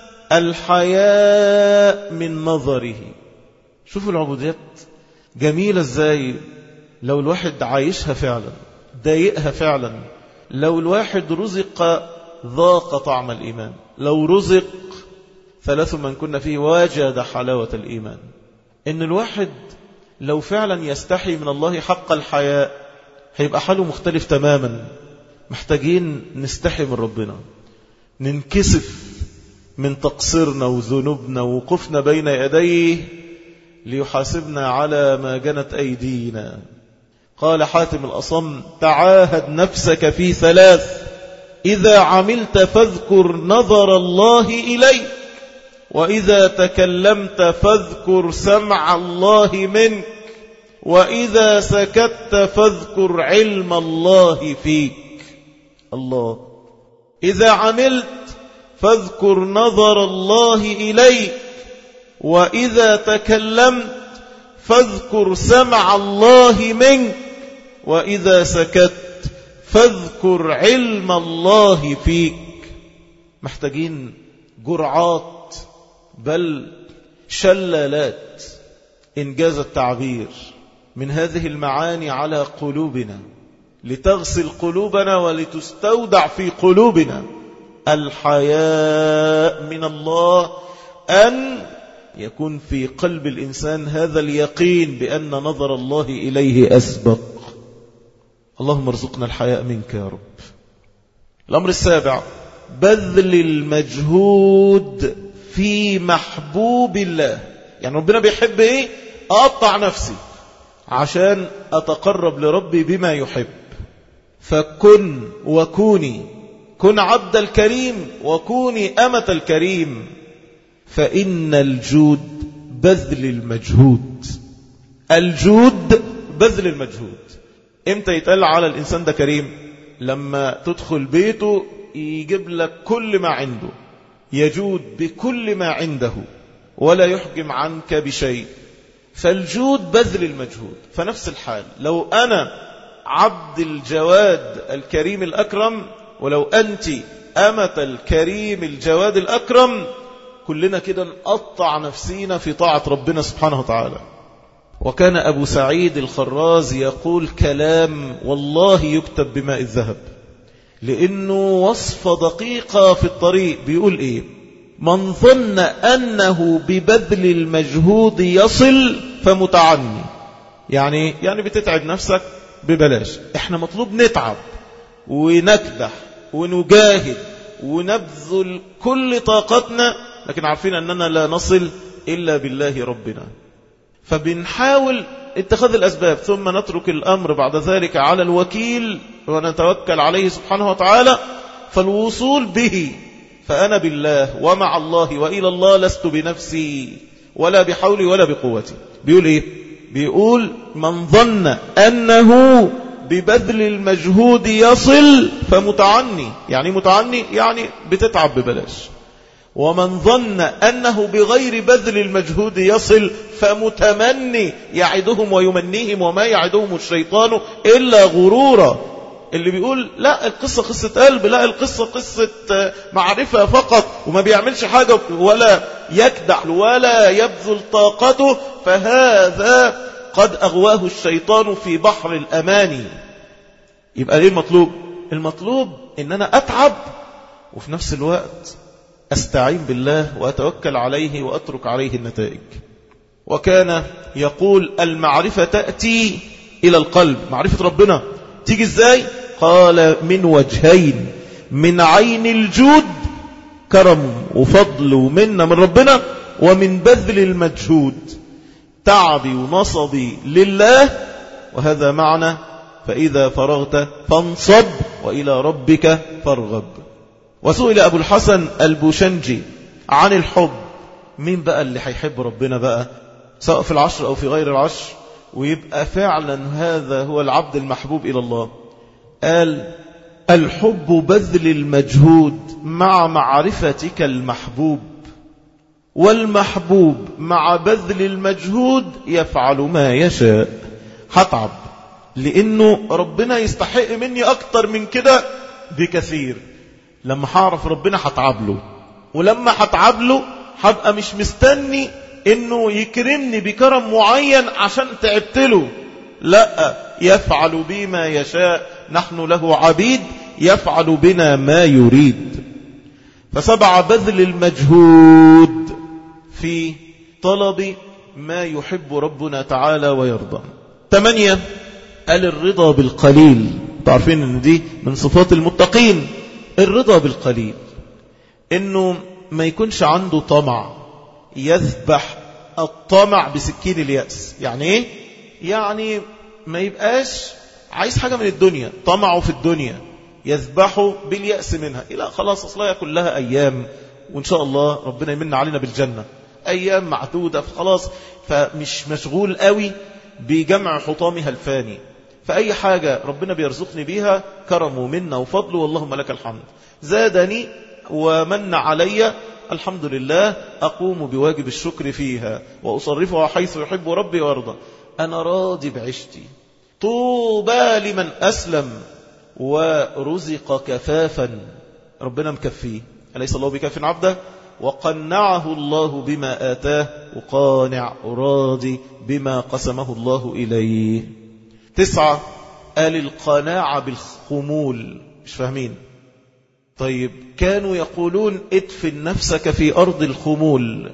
[SPEAKER 2] الحياء من نظره. شوفوا العبوديات جميلة ازاي لو الواحد عايشها فعلا، ضايقها فعلا. لو الواحد رزق ذاق طعم الإيمان، لو رزق ثلاث من كنا فيه وجد حلاوة الإيمان. إن الواحد لو فعلا يستحي من الله حق الحياء هيبقى حاله مختلف تماما. محتاجين نستحي من ربنا، ننكسف من تقصيرنا وذنوبنا ووقوفنا بين يديه ليحاسبنا على ما جنت أيدينا. قال حاتم الأصم: تعاهد نفسك في ثلاث: إذا عملت فاذكر نظر الله إليك، وإذا تكلمت فاذكر سمع الله منك، وإذا سكت فاذكر علم الله فيك. الله. إذا عملت فاذكر نظر الله إليك، وإذا تكلمت فاذكر سمع الله منك، وإذا سكت فاذكر علم الله فيك. محتاجين جرعات بل شلالات إنجاز التعبير من هذه المعاني على قلوبنا لتغسل قلوبنا ولتستودع في قلوبنا الحياء من الله، أن يكون في قلب الإنسان هذا اليقين بأن نظر الله إليه أسبق. اللهم ارزقنا الحياء منك يا رب. الأمر السابع: بذل المجهود في محبوب الله. يعني ربنا بيحب إيه؟ أقطع نفسي عشان أتقرب لربي بما يحب. فكن وكوني، كن عبد الكريم وكوني أمة الكريم، فإن الجود بذل المجهود. الجود بذل المجهود. امتى يتقال على الإنسان ده كريم؟ لما تدخل بيته يجيب لك كل ما عنده، يجود بكل ما عنده ولا يحجم عنك بشيء. فالجود بذل المجهود. فنفس الحال لو أنا عبد الجواد الكريم الأكرم، ولو أنت أمة الكريم الجواد الأكرم، كلنا كده نقطع نفسينا في طاعة ربنا سبحانه وتعالى. وكان أبو سعيد الخراز يقول كلام والله يكتب بماء الذهب، لأنه وصفة دقيقة في الطريق. بيقول إيه؟ من ظن أنه ببذل المجهود يصل فمتعني. يعني يعني بتتعب نفسك ببلاش. احنا مطلوب نتعب ونكدح ونجاهد ونبذل كل طاقتنا، لكن عارفين أننا لا نصل إلا بالله ربنا. فبنحاول اتخاذ الأسباب، ثم نترك الأمر بعد ذلك على الوكيل ونتوكل عليه سبحانه وتعالى. فالوصول به، فأنا بالله ومع الله وإلى الله لست بنفسي ولا بحولي ولا بقوتي. بيقول إيه؟ بيقول من ظن أنه ببذل المجهود يصل فمتعني. يعني متعني يعني بتتعب ببلاش. ومن ظن أنه بغير بذل المجهود يصل فمتمني، يعدهم ويمنيهم وما يعدهم الشيطان إلا غرورا. اللي بيقول لا القصة قصة قلب، لا القصة قصة معرفة فقط، وما بيعملش حاجة ولا يكدح ولا يبذل طاقته، فهذا قد أغواه الشيطان في بحر الأماني. يبقى ليه المطلوب؟ المطلوب إن أنا أتعب وفي نفس الوقت أستعين بالله وأتوكل عليه وأترك عليه النتائج. وكان يقول المعرفة تأتي إلى القلب. معرفة ربنا تيجي إزاي؟ قال من وجهين: من عين الجود كرم وفضل ومنة من ربنا، ومن بذل المجهود تعبي ونصبي لله. وهذا معنى فإذا فرغت فانصب وإلى ربك فارغب. وسئل أبو الحسن البوشنجي عن الحب. مين بقى اللي هيحب ربنا بقى سواء في العشر أو في غير العشر ويبقى فعلا هذا هو العبد المحبوب إلى الله؟ قال الحب بذل المجهود مع معرفتك المحبوب، والمحبوب مع بذل المجهود يفعل ما يشاء. هتعب لأنه ربنا يستحق مني أكتر من كده بكثير. لما هعرف ربنا هتعب له، ولما هتعب له هبقى مش مستني انه يكرمني بكرم معين عشان تعبت له. لا، يفعل بي ما يشاء، نحن له عبيد، يفعل بنا ما يريد. فسبع بذل المجهود في طلب ما يحب ربنا تعالى ويرضى. ثمانية، قال الرضا بالقليل. تعرفين ان دي من صفات المتقين، الرضا بالقليل، انه ما يكونش عنده طمع، يذبح الطمع بسكين اليأس. يعني ايه؟ يعني ما يبقاش عايز حاجة من الدنيا، طمعه في الدنيا يذبحه باليأس منها. لا خلاص، أصلها كلها أيام، وإن شاء الله ربنا يمن علينا بالجنة، أيام معدودة، فخلاص فمش مشغول قوي بجمع حطامها الفاني. فأي حاجة ربنا بيرزقني بيها كرمه منا وفضله، واللهم لك الحمد، زادني ومن علي، الحمد لله، أقوم بواجب الشكر فيها وأصرفها حيث يحب ربي وارضى. أنا راضي بعشتي. طوبى لمن أسلم ورزق كفافا، ربنا مكفيه، أليس الله بكاف عبده؟ وقنعه الله بما آتاه، وقانع راضي بما قسمه الله إليه. تسعة، قال القناعة بالخمول. مش فاهمين؟ طيب، كانوا يقولون ادفن نفسك في أرض الخمول،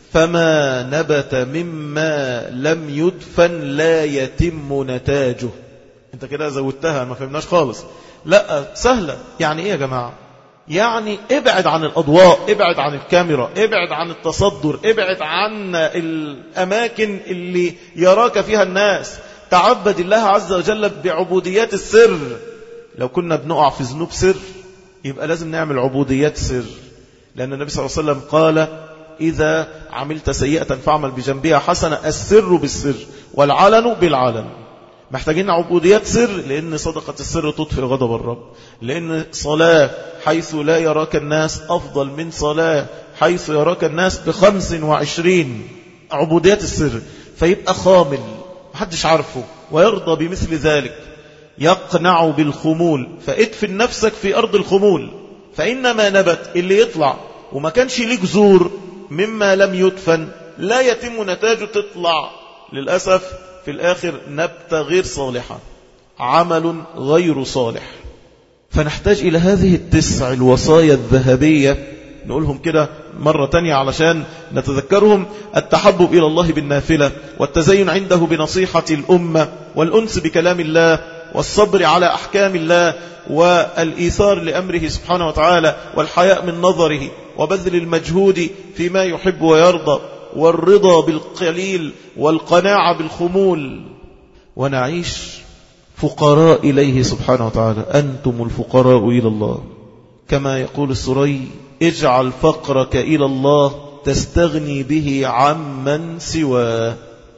[SPEAKER 2] فما نبت مما لم يدفن لا يتم نتاجه. انت كده زودتها، ما فهمناش خالص. لا، سهلة. يعني ايه يا جماعة؟ يعني ابعد عن الأضواء، ابعد عن الكاميرا، ابعد عن التصدر، ابعد عن الأماكن اللي يراك فيها الناس. تعبد الله عز وجل بعبوديات السر. لو كنا بنقع في ذنوب سر يبقى لازم نعمل عبوديات سر، لأن النبي صلى الله عليه وسلم قال: إذا عملت سيئة فاعمل بجنبها حسنة، السر بالسر والعلن بالعلن. محتاجين عبوديات سر، لأن صدقة السر تطفئ غضب الرب، لأن صلاة حيث لا يراك الناس أفضل من صلاة حيث يراك الناس بخمس وعشرين. عبوديات السر، فيبقى خامل محدش عارفه ويرضى بمثل ذلك. يقنع بالخمول، فادفن نفسك في أرض الخمول، فإنما نبت اللي يطلع وما كانش ليك زور مما لم يدفن لا يتم نتاجه. تطلع للأسف في الآخر نبتة غير صالحة، عمل غير صالح. فنحتاج إلى هذه التسع الوصايا الذهبية، نقولهم كده مرة تانية علشان نتذكرهم: التحبب إلى الله بالنافلة، والتزين عنده بنصيحة الأمة، والأنس بكلام الله، والصبر على أحكام الله، والإيثار لأمره سبحانه وتعالى، والحياء من نظره، وبذل المجهود فيما يحب ويرضى، والرضا بالقليل، والقناعة بالخمول. ونعيش فقراء إليه سبحانه وتعالى. أنتم الفقراء إلى الله، كما يقول السري: اجعل فقرك إلى الله تستغني به عمن سواه.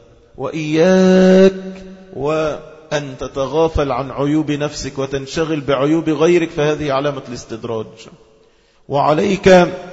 [SPEAKER 2] وإياك وأن تتغافل عن عيوب نفسك وتنشغل بعيوب غيرك، فهذه علامة الاستدراج. وعليك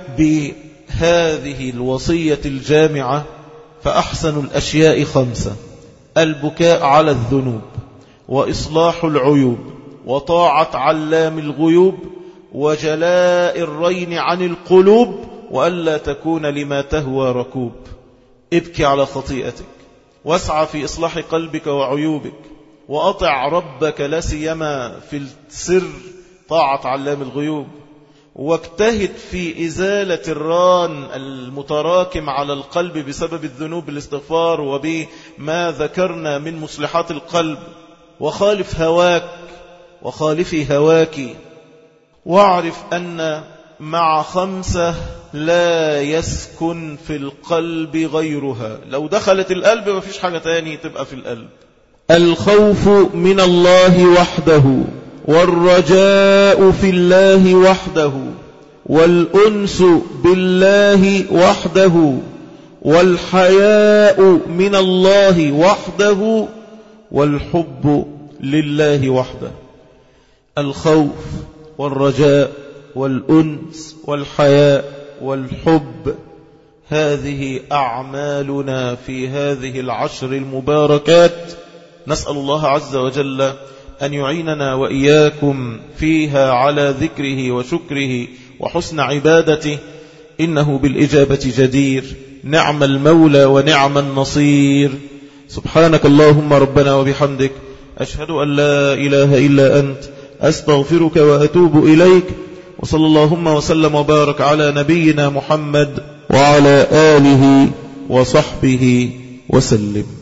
[SPEAKER 2] بهذه الوصية الجامعة. فأحسن الأشياء خمسة: البكاء على الذنوب، وإصلاح العيوب، وطاعة علام الغيوب، وجلاء الرين عن القلوب، وألا تكون لما تهوى ركوب. ابكي على خطيئتك، واسعى في إصلاح قلبك وعيوبك، وأطع ربك لا سيما في السر طاعة علام الغيوب، واجتهد في إزالة الران المتراكم على القلب بسبب الذنوب بالاستغفار وبما ذكرنا من مصلحات القلب، وخالف هواك وخالفي هواك. واعرف أن مع خمسة لا يسكن في القلب غيرها. لو دخلت القلب ما فيش حاجة تاني تبقى في القلب: الخوف من الله وحده، والرجاء في الله وحده، والأنس بالله وحده، والحياء من الله وحده، والحب لله وحده. الخوف والرجاء والأنس والحياء والحب، هذه أعمالنا في هذه العشر المباركات. نسأل الله عز وجل أن يعيننا وإياكم فيها على ذكره وشكره وحسن عبادته، إنه بالإجابة جدير. نعم المولى ونعم النصير. سبحانك اللهم ربنا وبحمدك، أشهد أن لا إله إلا أنت، أستغفرك وأتوب إليك. وصلى اللهم وسلم وبارك على نبينا محمد وعلى آله وصحبه وسلم.